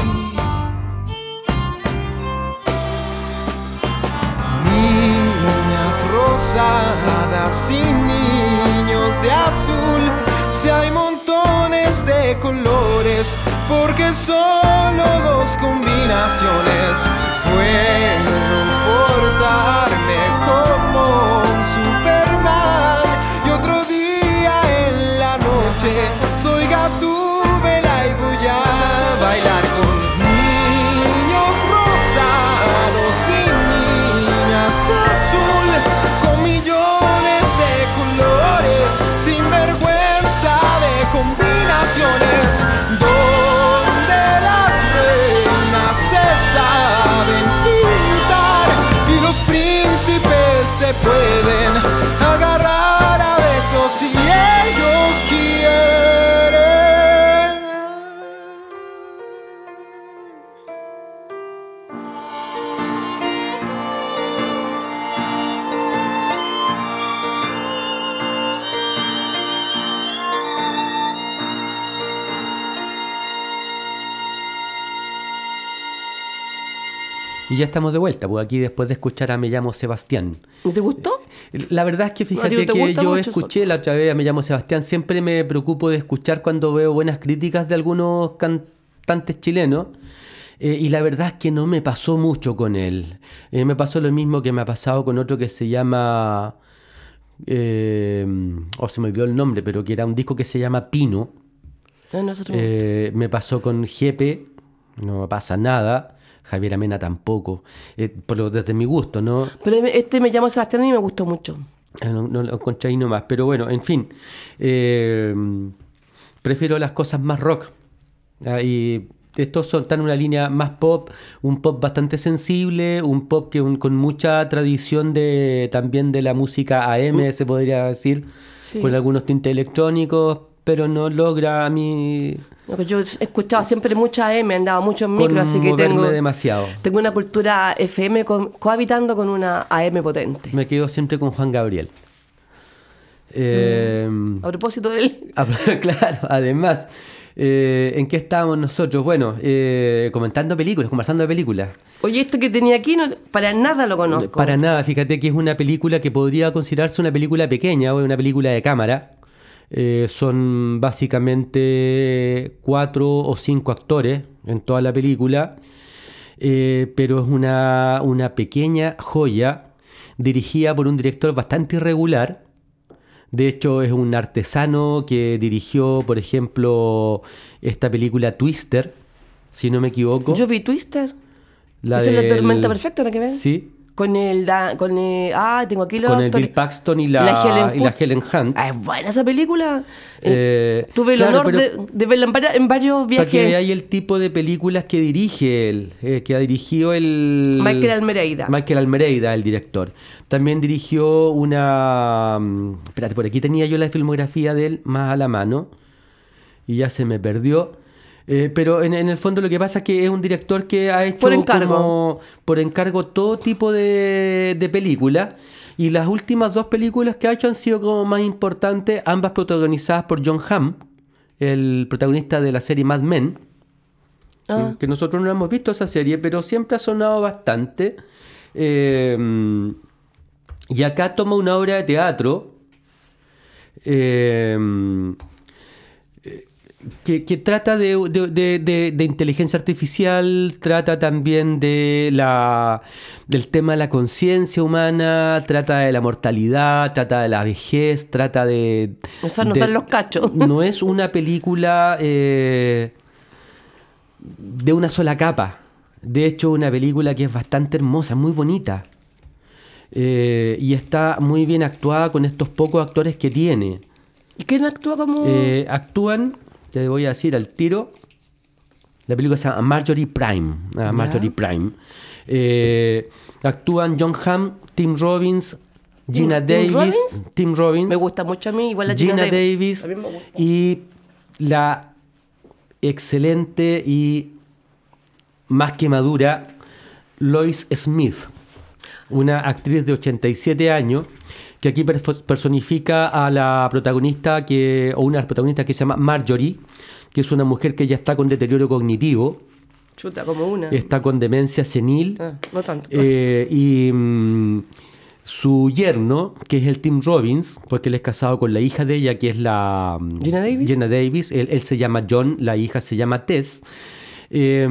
Rosadas y niños de azul, si hay montones de colores, porque solo dos combinaciones. Puedo portarme como un Superman y otro día en la noche soy Gatúbela y voy a bailar con niños rosados y niñas de azul, con millones de colores, sin vergüenza de combinaciones, donde las reinas se saben pintar y los príncipes se pueden agarrar a besos si ellos quieren. Y ya estamos de vuelta, pues aquí después de escuchar a Me llamo Sebastián. ¿Te gustó? La verdad es que fíjate Mario, ¿te que gusta yo mucho escuché la otra vez a Me llamo Sebastián. Siempre me preocupo de escuchar cuando veo buenas críticas de algunos cantantes chilenos. Eh, y la verdad es que no me pasó mucho con él. Eh, me pasó lo mismo que me ha pasado con otro que se llama... Eh, oh, se me olvidó el nombre, pero que era un disco que se llama Pino. No, no, eso no. Eh, me pasó con Jepe, no me pasa nada. Javier Amena tampoco. Eh, por lo, desde mi gusto, ¿no? Pero este me llama Sebastián y me gustó mucho. Eh, No, no lo encontré ahí nomás. Pero bueno, en fin. Eh, prefiero las cosas más rock. Ah, y estos son, están en una línea más pop, un pop bastante sensible, un pop que un- con mucha tradición de también de la música A M, se podría decir, Sí. con algunos tintes electrónicos, pero no logra a mí No, que yo he escuchado siempre mucha A M, he andado mucho en micro, así que conmoverme tengo, demasiado. tengo una cultura F M co- cohabitando con una A M potente. Me quedo siempre con Juan Gabriel. Eh, A propósito de él, Ah, claro, además, eh, ¿en qué estábamos nosotros? Bueno, eh, comentando películas, conversando de películas. oye, esto que tenía aquí, no, para nada lo conozco. Para nada, fíjate que es una película que podría considerarse una película pequeña o una película de cámara. Eh, son básicamente cuatro o cinco actores en toda la película, eh, pero es una, una pequeña joya dirigida por un director bastante irregular. De hecho, es un artesano que dirigió, por ejemplo, esta película Twister, si no me equivoco. Yo vi Twister. La Esa es la del- tormenta perfecta, ¿la que ven? Sí, Con el, da- con el, ah, tengo aquí los con el actores. Bill Paxton y la, La Helen y la Hunt. Helen Hunt. Ah, es buena esa película. Eh, Tuve el claro, honor pero- de, de verla en, varias- en varios Para que viajes. veáis el tipo de películas que dirige él, eh, que ha dirigido el... Michael Almereida. Michael Almereida, el director. También dirigió una... mm, Espérate, por aquí tenía yo la filmografía de él más a la mano y ya se me perdió. Eh, pero en, en el fondo lo que pasa es que es un director que ha hecho Por encargo. como por encargo todo tipo de, de películas. Y las últimas dos películas que ha hecho han sido como más importantes, ambas protagonizadas por Jon Hamm, el protagonista de la serie Mad Men. Ah. Que nosotros no hemos visto esa serie, pero siempre ha sonado bastante. Eh, y acá toma una obra de teatro eh, que, que trata de, de- de- de- de inteligencia artificial, trata también de la, del tema de la conciencia humana, trata de la mortalidad, trata de la vejez, trata de... O sea, nos de- dan los cachos. No es una película eh, de una sola capa. De hecho, una película que es bastante hermosa, muy bonita. Eh, y está muy bien actuada con estos pocos actores que tiene. ¿Y quién actúa como...? Eh, actúan, te voy a decir al tiro, la película se llama Marjorie Prime. ah, Marjorie Prime. Eh, actúan Jon Hamm, Tim Robbins, Gina ¿Tim Davis, Robbins? Tim Robbins, Me gusta mucho a mí, igual la Gina Davis A mí me gusta. y la excelente y más que madura Lois Smith, una actriz de ochenta y siete años que aquí perfo- personifica a la protagonista que, o una de las protagonistas que se llama Marjorie, que es una mujer que ya está con deterioro cognitivo, Chuta, como una. está con demencia senil. Ah, no tanto. Eh, y mm, su yerno, que es el Tim Robbins, porque él es casado con la hija de ella, que es la mm, ¿Gina Davis? Gina Davis. Él, él se llama John, la hija se llama Tess. Eh,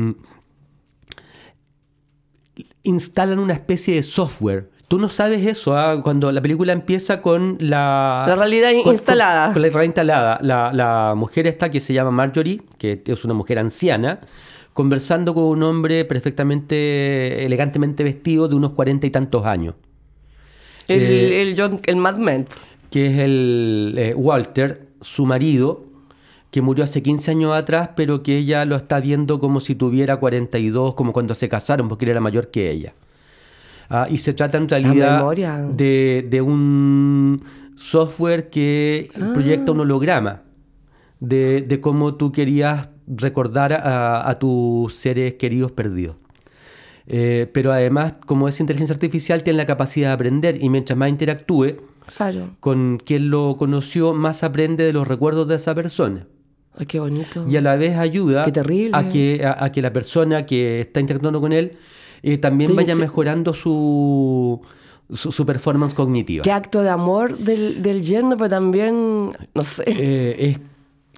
instalan una especie de software. Tú no sabes eso, ¿ah? Cuando la película empieza con la... La realidad con- instalada. Con, con la realidad instalada. La, la mujer esta que se llama Marjorie, que es una mujer anciana, conversando con un hombre perfectamente, elegantemente vestido de unos cuarenta y tantos años, el, eh, el, John, el Mad Men. que es el eh, Walter, su marido, que murió hace quince años atrás, pero que ella lo está viendo como si tuviera cuarenta y dos, como cuando se casaron, porque él era mayor que ella. Ah, y se trata en realidad memoria. de, de un software que proyecta un holograma de, de cómo tú querías recordar a, a tus seres queridos perdidos. Eh, pero además, como es inteligencia artificial, tiene la capacidad de aprender y mientras más interactúe Claro. con quien lo conoció, más aprende de los recuerdos de esa persona. Ay, qué bonito. Y a la vez ayuda Qué terrible. a que, a, a que la persona que está interactuando con él eh, también Sí, vaya sí. mejorando su, su, su performance cognitiva. Qué acto de amor del, del yerno, pero también, no sé. Eh, es,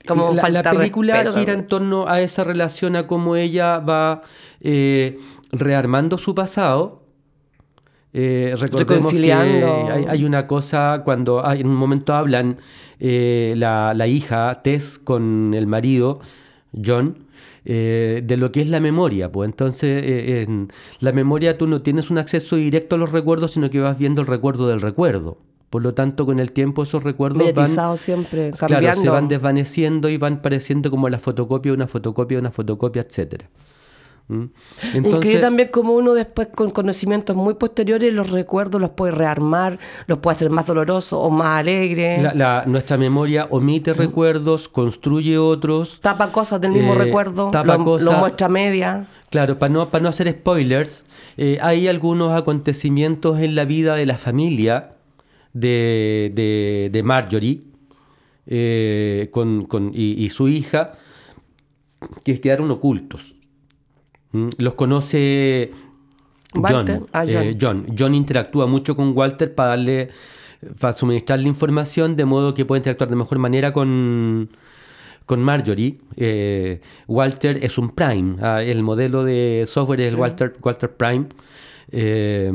Como la, falta la película respeto, gira también. en torno a esa relación, a cómo ella va eh, rearmando su pasado. Eh, recordemos que Reconciliando. hay, hay una cosa cuando hay, en un momento hablan eh, la, la hija Tess con el marido John eh, de lo que es la memoria. Pues entonces eh, en la memoria tú no tienes un acceso directo a los recuerdos, sino que vas viendo el recuerdo del recuerdo. Por lo tanto, con el tiempo esos recuerdos van, Mediatizado siempre, cambiando. claro, se van desvaneciendo y van pareciendo como la fotocopia de una fotocopia de una fotocopia, etcétera. ¿Mm? Incluye también como uno después con conocimientos muy posteriores los recuerdos los puede rearmar, los puede hacer más dolorosos o más alegres. La, la- nuestra memoria omite recuerdos, construye otros. Tapa cosas del mismo Eh, recuerdo, tapa lo, cosas. lo muestra a media. Claro, para no, para no hacer spoilers, eh, hay algunos acontecimientos en la vida de la familia de, de, de Marjorie eh, con, con- y, y su hija que quedaron ocultos. ¿Mm? Los conoce John. Walter. Ah, John. eh, John. John interactúa mucho con Walter para darle, para suministrarle información de modo que pueda interactuar de mejor manera con, con Marjorie. Eh, Walter es un Prime. Ah, el modelo de software es el Walter, Walter Prime. Eh,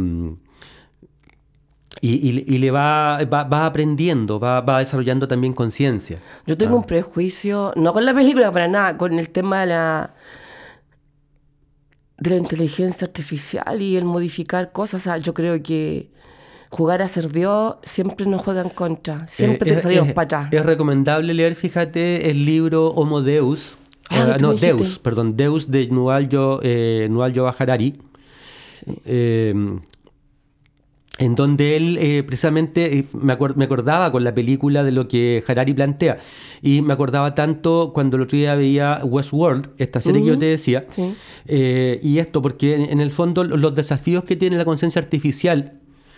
y, y- y le va, va, va aprendiendo, va, va desarrollando también conciencia. Yo tengo un prejuicio, no con la película para nada, con el tema de la de la inteligencia artificial y el modificar cosas. O sea, yo creo que jugar a ser Dios siempre nos juega en contra. Siempre Eh, te es- salimos es- para atrás. Es recomendable leer, fíjate, el libro Homo Deus. Ah, eh, tú no, me dijiste. Deus, perdón, Deus de Yuval Yo- eh, Yuval Noah Harari. Eh, en donde él eh, precisamente eh, me, acuer- me acordaba con la película de lo que Harari plantea. Y me acordaba tanto cuando el otro día veía Westworld, esta serie que yo te decía. Sí. Eh, y esto, porque en, en el fondo los desafíos que tiene la conciencia artificial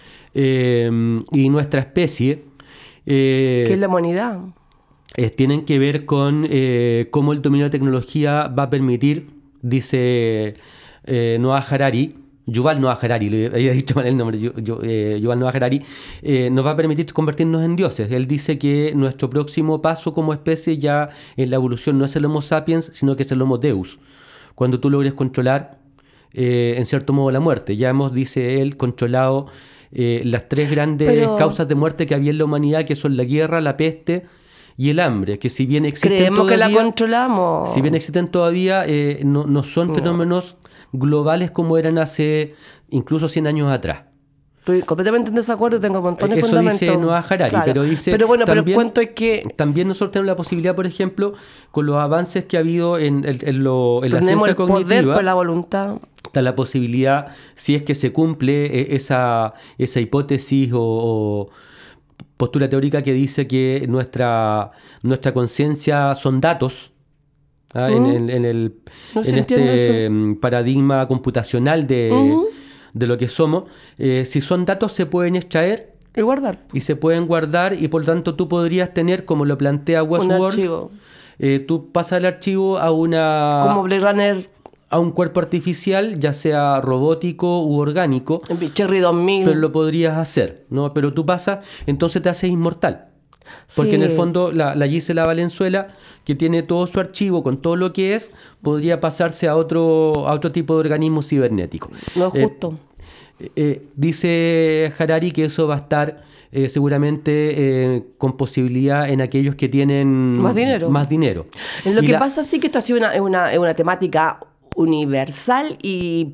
eh, y nuestra especie eh, Que es la humanidad. eh, tienen que ver con eh, cómo el dominio de la tecnología va a permitir, dice eh, Noah Harari, Yuval Noah Harari, le había dicho mal el nombre, Yu- Yu- eh, Yuval Noah Harari, eh, nos va a permitir convertirnos en dioses. Él dice que nuestro próximo paso como especie ya en la evolución no es el Homo sapiens, sino que es el Homo Deus. Cuando tú logres controlar, eh, en cierto modo, la muerte. Ya hemos, dice él, controlado eh, las tres grandes Pero- causas de muerte que había en la humanidad, que son la guerra, la peste y el hambre, que si bien existen Creemos que la todavía, controlamos. si bien existen todavía, eh, no, no son fenómenos globales como eran hace incluso cien años atrás. Estoy completamente en desacuerdo y tengo montones de Eso fundamentos. dice Noah Harari, Claro. pero dice Pero bueno, pero el también- cuento es que También nosotros tenemos la posibilidad, por ejemplo, con los avances que ha habido en, en- en lo- en la tenemos ciencia el poder cognitiva, por la voluntad. está la posibilidad, si es que se cumple eh, esa, esa hipótesis o, o postura teórica que dice que nuestra, nuestra conciencia son datos, ¿ah? en, Mm. en- en el, No se en entiende este eso. mm, paradigma computacional de, Ujú. de lo que somos, eh, si son datos se pueden extraer Y guardar. y se pueden guardar y por lo tanto tú podrías tener, como lo plantea Un Westworld, archivo. eh, tú pasas el archivo a una Como Blade Runner, a un cuerpo artificial, ya sea robótico u orgánico, en Cherry dos mil. pero lo podrías hacer, ¿no? Pero tú pasas, entonces te haces inmortal. Porque Sí. en el fondo la, la Gisela Valenzuela, que tiene todo su archivo con todo lo que es, podría pasarse a otro, a otro tipo de organismo cibernético. No es Eh, justo. eh, dice Harari que eso va a estar eh, seguramente eh, con posibilidad en aquellos que tienen Más dinero. Más dinero. En lo Y que la- pasa sí que esto ha sido una, es una, es una temática universal y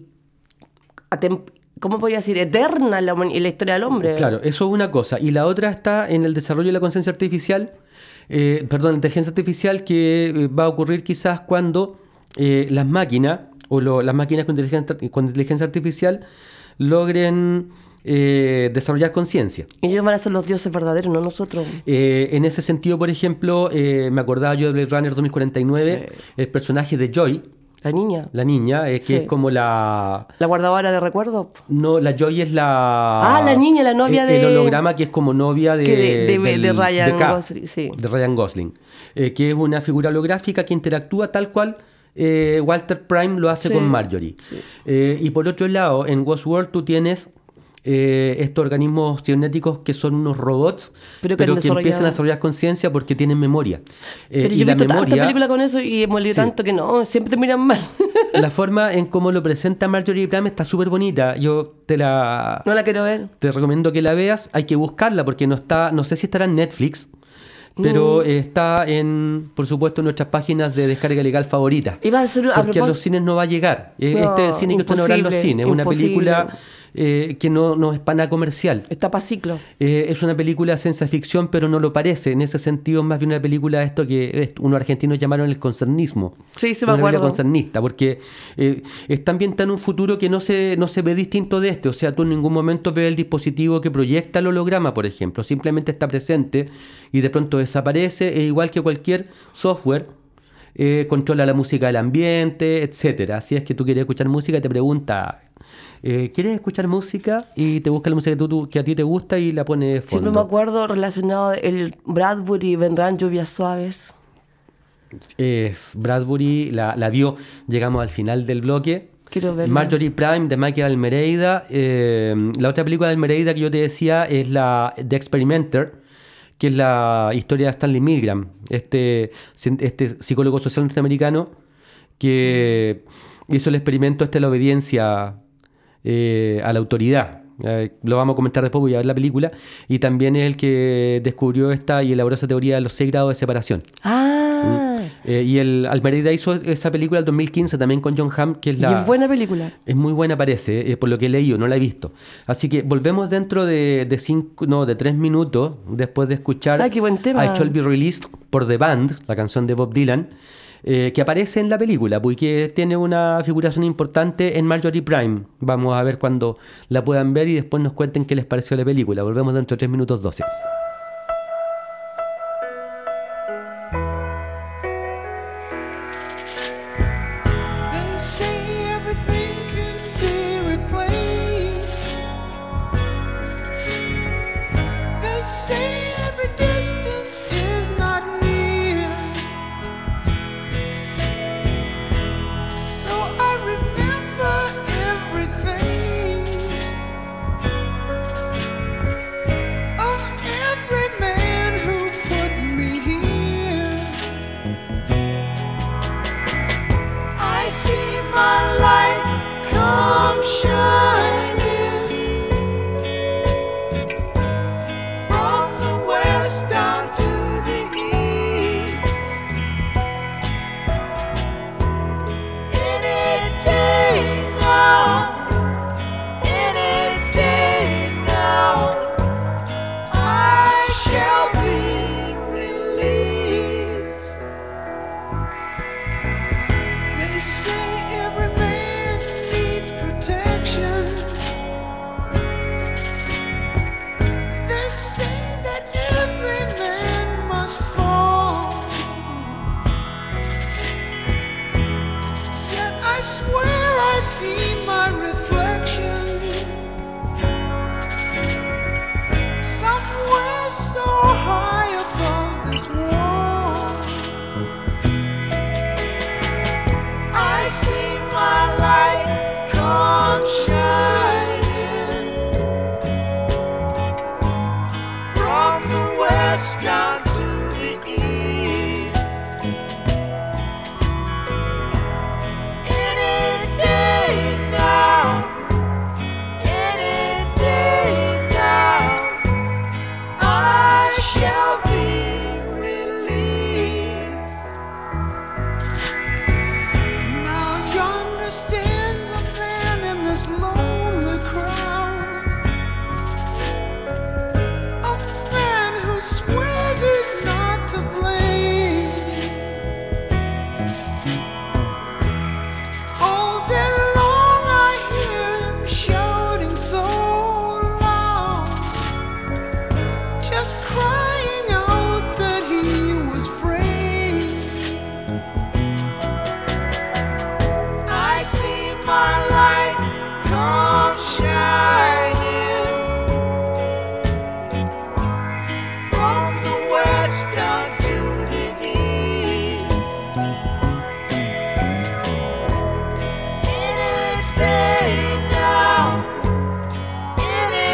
atem- ¿cómo podría decir? Eterna en la, huma- en la historia del hombre. Claro, eso es una cosa. Y la otra está en el desarrollo de la conciencia artificial, eh, perdón, la inteligencia artificial que eh, va a ocurrir quizás cuando eh, las máquinas, o lo- las máquinas con inteligencia, con inteligencia artificial, logren eh, desarrollar conciencia. Y ellos van a ser los dioses verdaderos, no nosotros. Eh, en ese sentido, por ejemplo, eh, me acordaba yo de Blade Runner dos mil cuarenta y nueve, Sí. el personaje de Joy, La niña. la niña, eh, que Sí. es como la... La guardadora de recuerdos. No, la Joy es la... Ah, la niña, la novia el, de- El holograma que es como novia de... Que de- de- del- de Ryan K, Gosling, sí. De Ryan Gosling. Eh, que es una figura holográfica que interactúa tal cual eh, Walter Prime lo hace Sí, con Marjorie. sí. Eh, y por otro lado, en Westworld tú tienes eh, estos organismos cibernéticos que son unos robots, Pero pero que que, han empiezan a desarrollado- desarrollar conciencia porque tienen memoria. Eh, Pero y yo he la visto tanta memoria, película con eso y hemos leído Sí. tanto que no, siempre te miran mal. la forma en cómo lo presenta Marjorie Prime está súper bonita. Yo te la No la quiero ver. te recomiendo que la veas. Hay que buscarla porque no está, no sé si estará en Netflix, pero Mm. eh, está en, por supuesto, en nuestras páginas de descarga legal favoritas. Iba a ser a Porque a propós- los cines no va a llegar. Eh, No, este es el cine que usted no verá en los imposible, cines. Es una imposible. película eh, que no, no es pana comercial. Está para ciclo. Eh, es una película de ciencia ficción, pero no lo parece. En ese sentido, es más bien una película de esto que eh, unos argentinos llamaron el concernismo. Sí, sí me Una película acuerdo. concernista, porque eh, está ambientada en un futuro que no se, no se ve distinto de este. O sea, tú en ningún momento ves el dispositivo que proyecta el holograma, por ejemplo. Simplemente está presente y de pronto desaparece, e igual que cualquier software. Eh, controla la música del ambiente, etcétera. Si es que tú quieres escuchar música, te pregunta, eh, ¿quieres escuchar música? Y te busca la música que, tú, tú- que a ti te gusta y la pone de fondo. Siempre me acuerdo relacionado el Bradbury, vendrán lluvias suaves. Es Bradbury, la, la vio, llegamos al final del bloque. Quiero verla. Marjorie Prime de Michael Almeida. Eh, la otra película de Almeida que yo te decía es la The Experimenter, que es la historia de Stanley Milgram, este, este psicólogo social norteamericano que hizo el experimento este de la obediencia eh, a la autoridad. Eh, lo vamos a comentar después, voy a ver la película. Y también es el que descubrió esta y elaboró esa teoría de los seis grados de separación. Ah, Eh, y el Almeida hizo esa película el dos mil quince también con John Hamm, que es y la... es buena película. Es muy buena, parece, eh, por lo que he leído, no la he visto. Así que volvemos dentro de, de cinco, no, de tres minutos, después de escuchar Ay, qué buen tema. I Shall Be Released por The Band, la canción de Bob Dylan, eh, que aparece en la película, porque tiene una figuración importante en Marjorie Prime. Vamos a ver cuando la puedan ver y después nos cuenten qué les pareció la película. Volvemos dentro de tres minutos doce. They say everything can be replaced. They say every distance is not near. So I remember every face of every man who put me here. I see my light come shining from the west down to the east. Any day now, any day now, I shall be released. They say every man needs protection. They say that every man must fall. Yet I swear I see my reflection somewhere so high above this wall. I see my light come shining from the west down to the east. Any day now, any day now, I shall be released. Now yonder stands a man in this lonely crowd, a man who swears he's not to blame. All day long I hear him shouting so loud, just crying out that he was free. I see my light come shining from the west down to the east. Any day now, any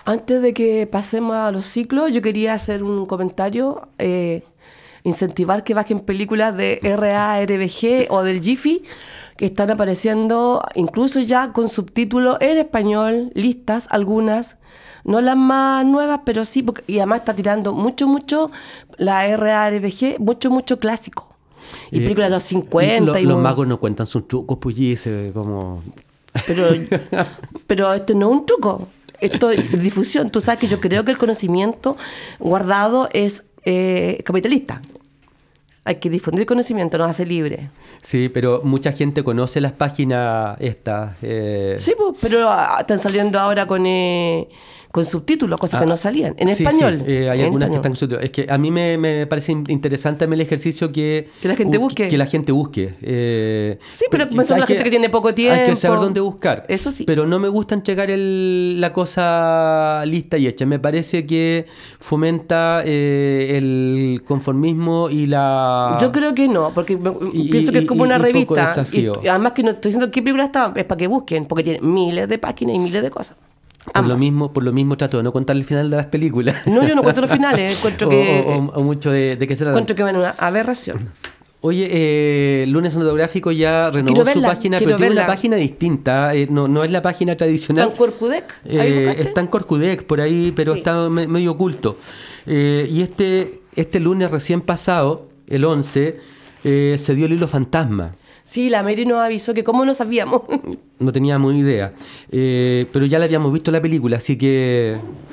Antes de que pasemos a los ciclos, yo quería hacer un comentario, eh, incentivar que bajen películas de R A R B G o del Jiffy, que están apareciendo incluso ya con subtítulos en español, listas, algunas, no las más nuevas, pero sí, porque, y además está tirando mucho, mucho la R A R B G, mucho, mucho clásico. Y Eh, películas de los cincuenta. Lo- y los muy- magos no cuentan sus trucos, pues dice, como... Pero, pero este no es un truco. Esto es difusión. Tú sabes que yo creo que el conocimiento guardado es eh, capitalista. Hay que difundir conocimiento, nos hace libre. Sí, pero mucha gente conoce las páginas estas. eh, Sí, pues, pero ah, están saliendo ahora con, eh, con subtítulos, cosas que Ah, no salían. En sí, español. sí, eh, hay en algunas español. que están subtítulos. Es que a mí me, me parece in- interesante el ejercicio que... Que la gente u- busque. Que la gente busque. eh, Sí, pero porque pensando hay la gente que tiene poco Hay que tiempo. saber dónde buscar. Eso sí. Pero no me gusta entregar el- la cosa lista y hecha. Me parece que fomenta eh, el conformismo y la... Yo creo que no, porque me- Y- pienso que y- es como y- una y poco revista. desafío. Y, y además que no estoy diciendo qué película está, es para que busquen, porque tiene miles de páginas y miles de cosas. Por lo, Ambas. mismo, por lo mismo trato de no contar el final de las películas. No, yo no cuento los finales, encuentro O- que, o, o- o mucho de, de qué se trata. encuentro que van una aberración. Oye, eh, Lunes Sonográfico ya renovó Quiero su verla, página, quiero pero tiene verla. una página distinta. eh, no, no es la página tradicional. ¿Está en Corcudec? ¿Ahí Eh, buscaste? está en Corcudec, por ahí, pero Sí. está me- medio oculto. Eh, y este, este lunes recién pasado, el once, eh, se dio el hilo fantasma. Sí, la Mary nos avisó que cómo no sabíamos. No teníamos idea. Eh, pero ya la habíamos visto la película, así que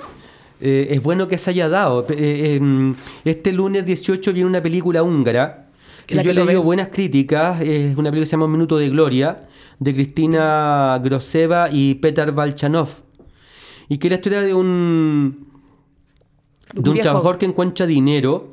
eh, es bueno que se haya dado. Eh, eh, este lunes dieciocho viene una película húngara, Que que la yo he quiero leído ver. buenas críticas. Es una película que se llama Un Minuto de Gloria, de Cristina Groseva y Petar Valchanov. Y que es la historia de un, de un viejo. trabajador que encuentra dinero.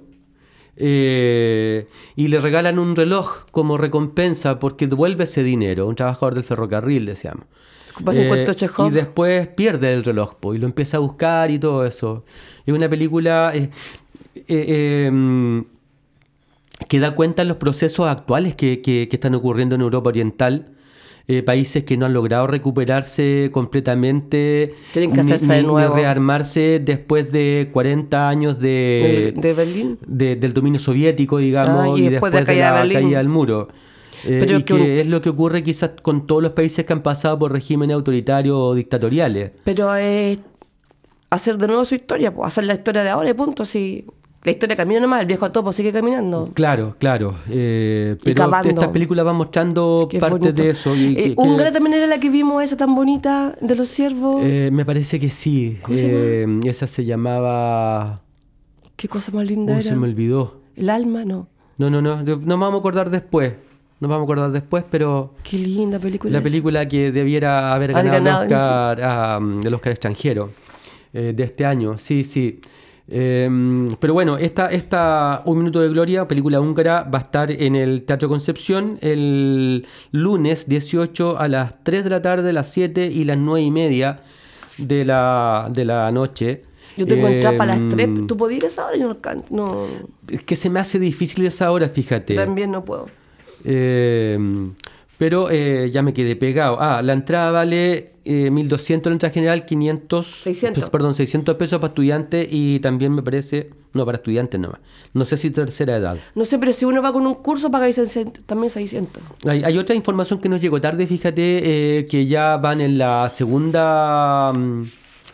Eh, y le regalan un reloj como recompensa porque devuelve ese dinero, un trabajador del ferrocarril, decíamos. Pasa un cuento Chekhov. Y después pierde el reloj po, y lo empieza a buscar y todo eso. Es una película eh, eh, eh, que da cuenta de los procesos actuales que, que- que están ocurriendo en Europa Oriental. Eh, países que no han logrado recuperarse completamente, Tienen que ni- hacerse de ni- ni nuevo. rearmarse después de cuarenta años de, ¿De, de Berlín? de- del dominio soviético, digamos, Ah, y y, después después de de, la caída la de Berlín. caída del muro. Eh, Pero y que que un- es lo que ocurre quizás con todos los países que han pasado por regímenes autoritarios o dictatoriales. Pero es hacer de nuevo su historia, pues, hacer la historia de ahora y punto. Si la historia camina nomás, el viejo topo sigue caminando. Claro, claro. eh, Y pero cavando. estas películas van mostrando Qué parte bonito. de eso. Y, Eh, que- que- Húngara también era la que vimos, esa tan bonita de los ciervos. eh, me parece que sí. ¿Cómo se Eh, esa se llamaba... Qué cosa más linda Uy, era. se me olvidó. El alma, no. No, no, no. Nos vamos a acordar después. Nos vamos a acordar después, pero... Qué linda película. La esa. película que debiera haber Haber ganado, ganado, el Oscar, ah, el Oscar extranjero eh, de este año. Sí, sí. Eh, pero bueno, esta, esta Un Minuto de Gloria, película húngara, va a estar en el Teatro Concepción el lunes dieciocho a las tres de la tarde, las siete y las nueve y media de la, de la noche. Yo tengo Eh, entrada para las tres. ¿Tú podías ir a esa hora? Yo no, can- no Es que se me hace difícil esa hora, fíjate. también no puedo. Eh, pero eh, ya me quedé pegado. Ah, la entrada vale eh, mil doscientos la entrada general, quinientos, seiscientos. pues, perdón, seiscientos pesos para estudiantes y también me parece, no, para estudiantes nomás. No sé si tercera edad. No sé, pero si uno va con un curso, paga seiscientos, también seiscientos. Hay, hay otra información que nos llegó tarde, fíjate, eh, que ya van en la segunda mm,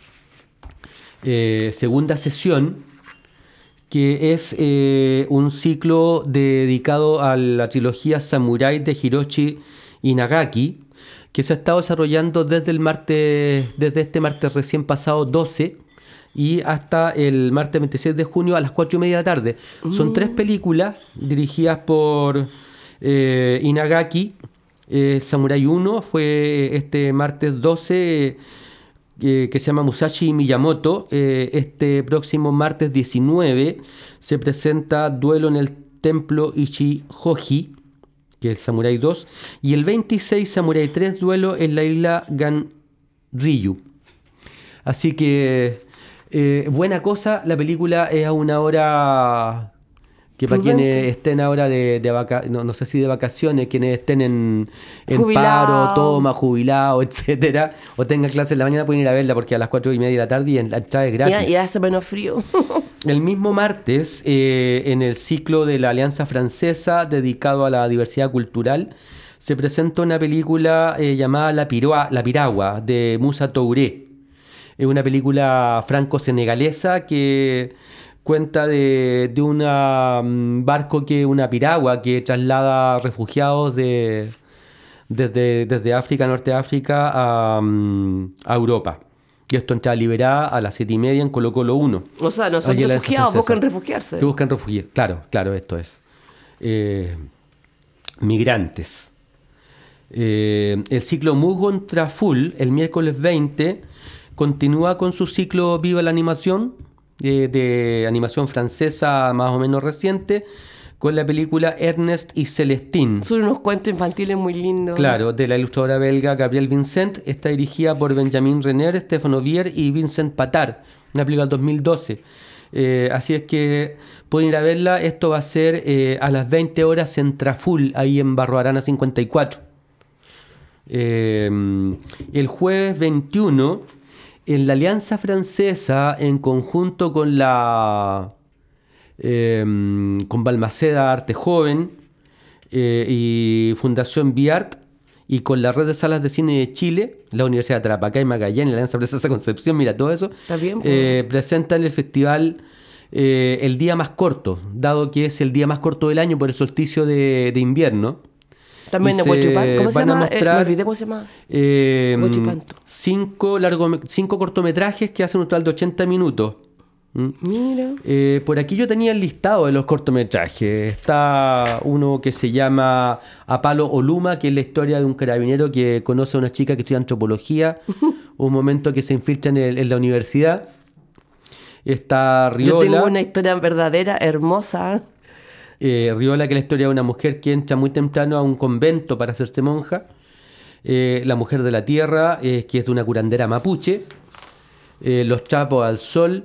eh, segunda sesión, que es eh, un ciclo dedicado a la trilogía Samurai de Hiroshi Inagaki, que se ha estado desarrollando desde el martes, desde este martes recién pasado doce y hasta el martes veintiséis de junio a las cuatro y media de la tarde. Son tres películas dirigidas por eh, Inagaki. Eh, Samurai uno fue este martes doce, eh, que se llama Musashi Miyamoto. Eh, este próximo martes diecinueve se presenta Duelo en el Templo Ichijoji, que es el Samurai dos, y el veintiséis Samurai tres, Duelo en la isla Ganryu. Así que eh, buena cosa, la película es a una hora Que para Prudente. quienes estén ahora de, de vaca, no, no sé si de vacaciones, quienes estén en, en Jubilado. paro, toma, jubilado, etcétera, o tengan clases en la mañana, pueden ir a verla porque a las cuatro y media de la tarde y en la entrada es gratis. Ya, ya hace menos frío. El mismo martes, eh, en el ciclo de la Alianza Francesa dedicado a la diversidad cultural, se presenta una película eh, llamada La, Piroa, La Piragua, de Moussa Touré. Es una película franco-senegalesa que cuenta de, de un um, barco, que una piragua, que traslada refugiados de, desde, desde África, Norte de África, a, um, a Europa. Y esto entra liberada a las siete y media en Colo Colo uno. O sea, no son Allí en la refugiados, Francesa. buscan refugiarse. Que buscan refugiados. Claro, claro, esto es. Eh, migrantes. Eh, el ciclo Mugon Traful, el miércoles veinte, continúa con su ciclo Viva la Animación, eh, de animación francesa más o menos reciente, con la película Ernest y Celestine. Son unos cuentos infantiles muy lindos. Claro, de la ilustradora belga Gabrielle Vincent. Está dirigida por Benjamin Renner, Stéphane Aubier y Vincent Patard. Una película del dos mil doce. Eh, así es que pueden ir a verla. Esto va a ser eh, a las veinte horas en Traful, ahí en Barro Arana cincuenta y cuatro. Eh, el jueves veintiuno, en la Alianza Francesa, en conjunto con la eh, con Balmaceda Arte Joven eh, y Fundación Biart, y con la Red de Salas de Cine de Chile, la Universidad de Tarapacá y Magallanes, la Alianza Francesa Concepción, mira todo eso, Está bien, pues. eh, presentan el festival eh, el día más corto, dado que es el día más corto del año por el solsticio de, de invierno. También Y de Huachipato. ¿Cómo se van a llama? Eh, mostrar, me olvidé cómo se llama. eh, Huachipato. cinco, largome- cinco cortometrajes que hacen un total de ochenta minutos. ¿Mm? Mira. Eh, por aquí yo tenía el listado de los cortometrajes. Está uno que se llama Apalo Oluma, que es la historia de un carabinero que conoce a una chica que estudia antropología, un momento que se infiltra en, el- en la universidad. Está Yo tengo Riola. una historia verdadera, hermosa. Eh, Riola, que es la historia de una mujer que entra muy temprano a un convento para hacerse monja. Eh, la mujer de la tierra, eh, que es de una curandera mapuche. Eh, Los Chapos al Sol.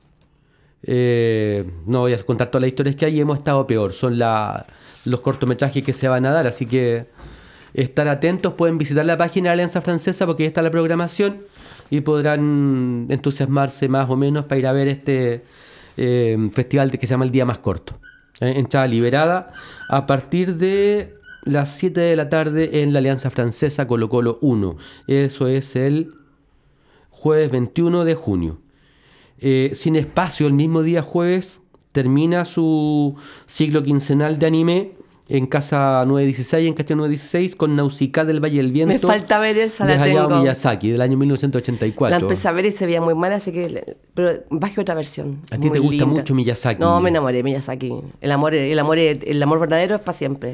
Eh, no voy a contar todas las historias que hay, hemos estado peor. Son la, los cortometrajes que se van a dar, así que estar atentos. Pueden visitar la página de la Alianza Francesa porque ahí está la programación y podrán entusiasmarse más o menos para ir a ver este eh, festival de que se llama El Día Más Corto. Eh, entrada liberada a partir de las siete de la tarde en la Alianza Francesa Colo Colo uno. Eso es el jueves veintiuno de junio. Eh, Sin Espacio, el mismo día jueves, termina su ciclo quincenal de anime en Casa nueve dieciséis, en Castillo nueve dieciséis, con Nausicaa del Valle del Viento. Me falta ver esa, de la Hayao tengo. Miyazaki, del año mil novecientos ochenta y cuatro. La empecé a ver y se veía muy mala, así que... le- Pero baje otra versión. ¿A ti te Muy gusta mucho Miyazaki? No, me enamoré de Miyazaki. El amor, el amor, el amor verdadero es para siempre.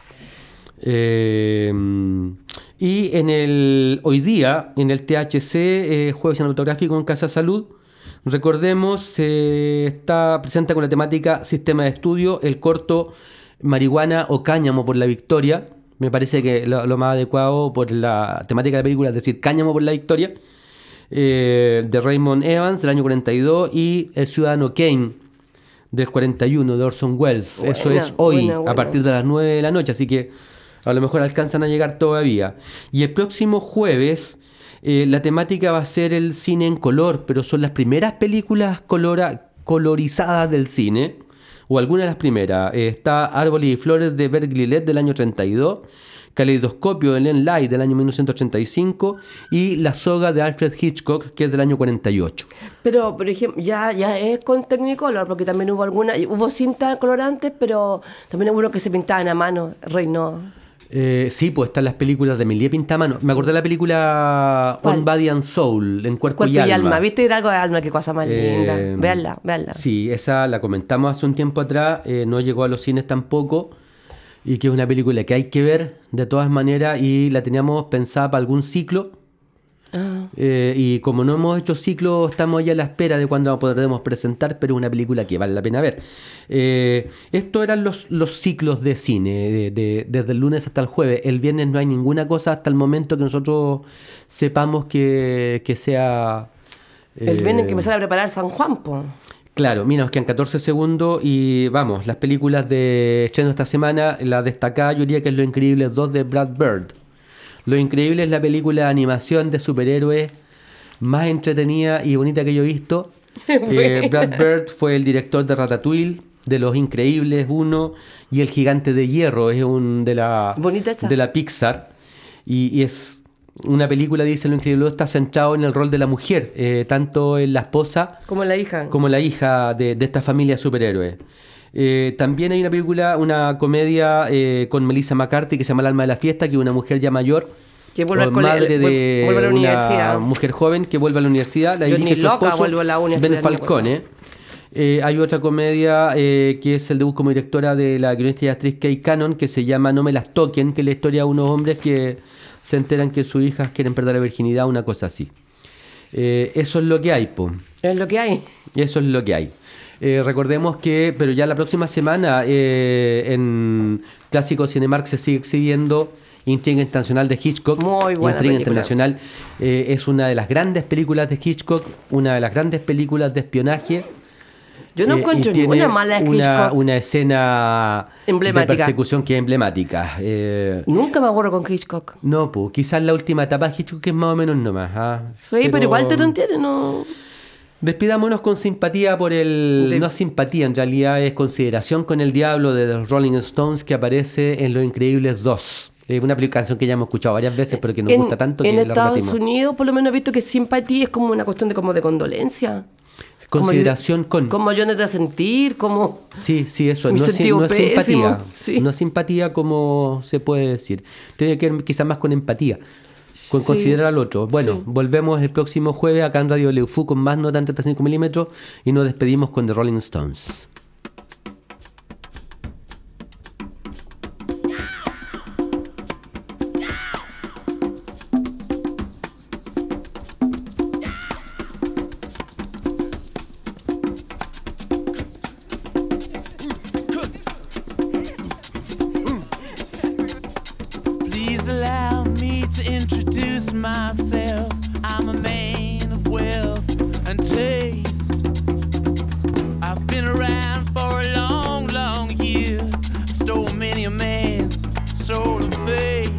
Eh, y en el hoy día, en el T H C, eh, Jueves Cinematográfico en Casa Salud, recordemos, se está presenta con la temática Sistema de Estudio, el corto Marihuana o Cáñamo por la Victoria. Me parece que lo, lo más adecuado por la temática de la película es decir Cáñamo por la Victoria, eh, de Raymond Evans del año cuarenta y dos, y El Ciudadano Kane del cuarenta y uno de Orson Welles. Buena, Eso es hoy, buena, buena. a partir de las nueve de la noche, así que a lo mejor alcanzan a llegar todavía. Y el próximo jueves eh, la temática va a ser el cine en color, pero son las primeras películas colora- colorizadas del cine, o algunas de las primeras. Eh, está Árboles y Flores de Bert Gillet del año treinta y dos, Caleidoscopio de Len Light del año mil novecientos ochenta y cinco y La Soga de Alfred Hitchcock, que es del año cuarenta y ocho. Pero, por ejemplo, ya, ya es con Technicolor, porque también hubo alguna, hubo cintas colorantes, pero también hubo uno que se pintaban a mano, Reinó. Eh, sí, pues están las películas de Emilie Pintamano. Me acordé de la película ¿Cuál? On Body and Soul, en Cuerpo, Cuerpo y, alma. ¿Viste? Era algo de alma, qué cosa más Eh, linda. Veanla, veanla. Sí, esa la comentamos hace un tiempo atrás, eh, no llegó a los cines tampoco, y que es una película que hay que ver de todas maneras, y la teníamos pensada para algún ciclo. Ah. Eh, y como no hemos hecho ciclo, estamos ya a la espera de cuándo podremos presentar, pero es una película que vale la pena ver. Eh, estos eran los, los ciclos de cine, de, de- desde el lunes hasta el jueves. El viernes no hay ninguna cosa hasta el momento que nosotros sepamos que, que sea... El eh, viernes que empezar a preparar San Juan, po. Claro, mira, nos quedan catorce segundos y vamos, las películas de estreno esta semana, la destacada yo diría que es Los Increíbles dos de Brad Bird. Los Increíbles es la película de animación de superhéroes más entretenida y bonita que yo he visto. eh, Brad Bird fue el director de Ratatouille, de Los Increíbles uno y El Gigante de Hierro, es un de la, Bonita esa. de la Pixar y, y es una película, dice Lo Increíble dos, está centrado en el rol de la mujer, eh, tanto en la esposa Como la hija. como la hija de, de esta familia de superhéroes. Eh, también hay una película, una comedia eh, con Melissa McCarthy que se llama El alma de la fiesta, que es una mujer ya mayor, Que vuelve o al cole- madre vuel- de vuelve a la una universidad. mujer joven que vuelve a la universidad. La Yo dirige ni su loca esposo, vuelvo a la uni a Ben estudiar una Falcone. Eh, hay otra comedia eh, que es el debut como directora de la guionista y actriz Kay Cannon, que se llama No me las toquen, que es la historia de unos hombres que se enteran que sus hijas quieren perder la virginidad, una cosa así. Eh, eso es lo que hay, po. Es lo que hay. Eso es lo que hay. Eh, recordemos que, pero ya la próxima semana eh, en Clásico Cinemark se sigue exhibiendo Intriga Internacional de Hitchcock. Muy buena Intriga película. Internacional eh, es una de las grandes películas de Hitchcock, una de las grandes películas de espionaje. Yo no Eh, encuentro y tiene ninguna mala de una, Hitchcock. una escena Emblemática. de persecución que es emblemática. Eh, Nunca me aburro con Hitchcock. no, pues quizás la última etapa de Hitchcock es más o menos nomás. ¿ah? Sí, pero, igual te lo entiendes, ¿no? Despidámonos con simpatía por el... De- No simpatía, en realidad es consideración con el diablo de los Rolling Stones que aparece en Los Increíbles dos. Es una canción que ya hemos escuchado varias veces, pero que nos en, gusta tanto en que la Estados repetimos. Unidos, por lo menos he visto que simpatía es como una cuestión de como de condolencia. Consideración como, con... Como yo no te sentir, como... Sí, sí, eso. Mi No es, sentido no es pésimo, simpatía. sí. No es simpatía como se puede decir. Tiene que ver quizás más con empatía. Con Sí. considerar al otro. Bueno, Sí. volvemos el próximo jueves acá en Radio Leufu con más nota en treinta y cinco milímetros y nos despedimos con The Rolling Stones. Please allow me to introduce myself. I'm a man of wealth and taste. I've been around for a long, long year. Stole many a man's soul of faith.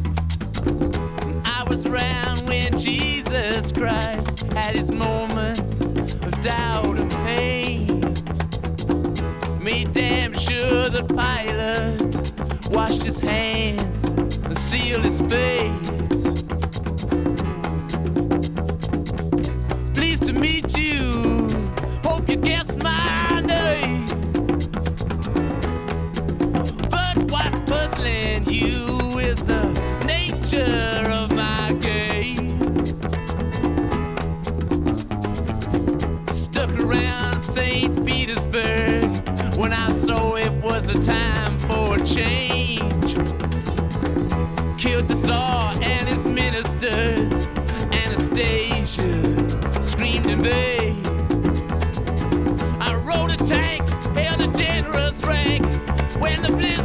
I was around when Jesus Christ had his moment of doubt and pain. Made damn sure the pilot washed his hands and sealed his face. Pleased to meet you. Hope you guessed my name. But what's puzzling you is the nature of my game. Stuck around Saint Petersburg when I saw it was a time for a change. Killed the Tsar and his ministers. Anastasia screamed in vain. I rode a tank, held a generous rank when the blizzard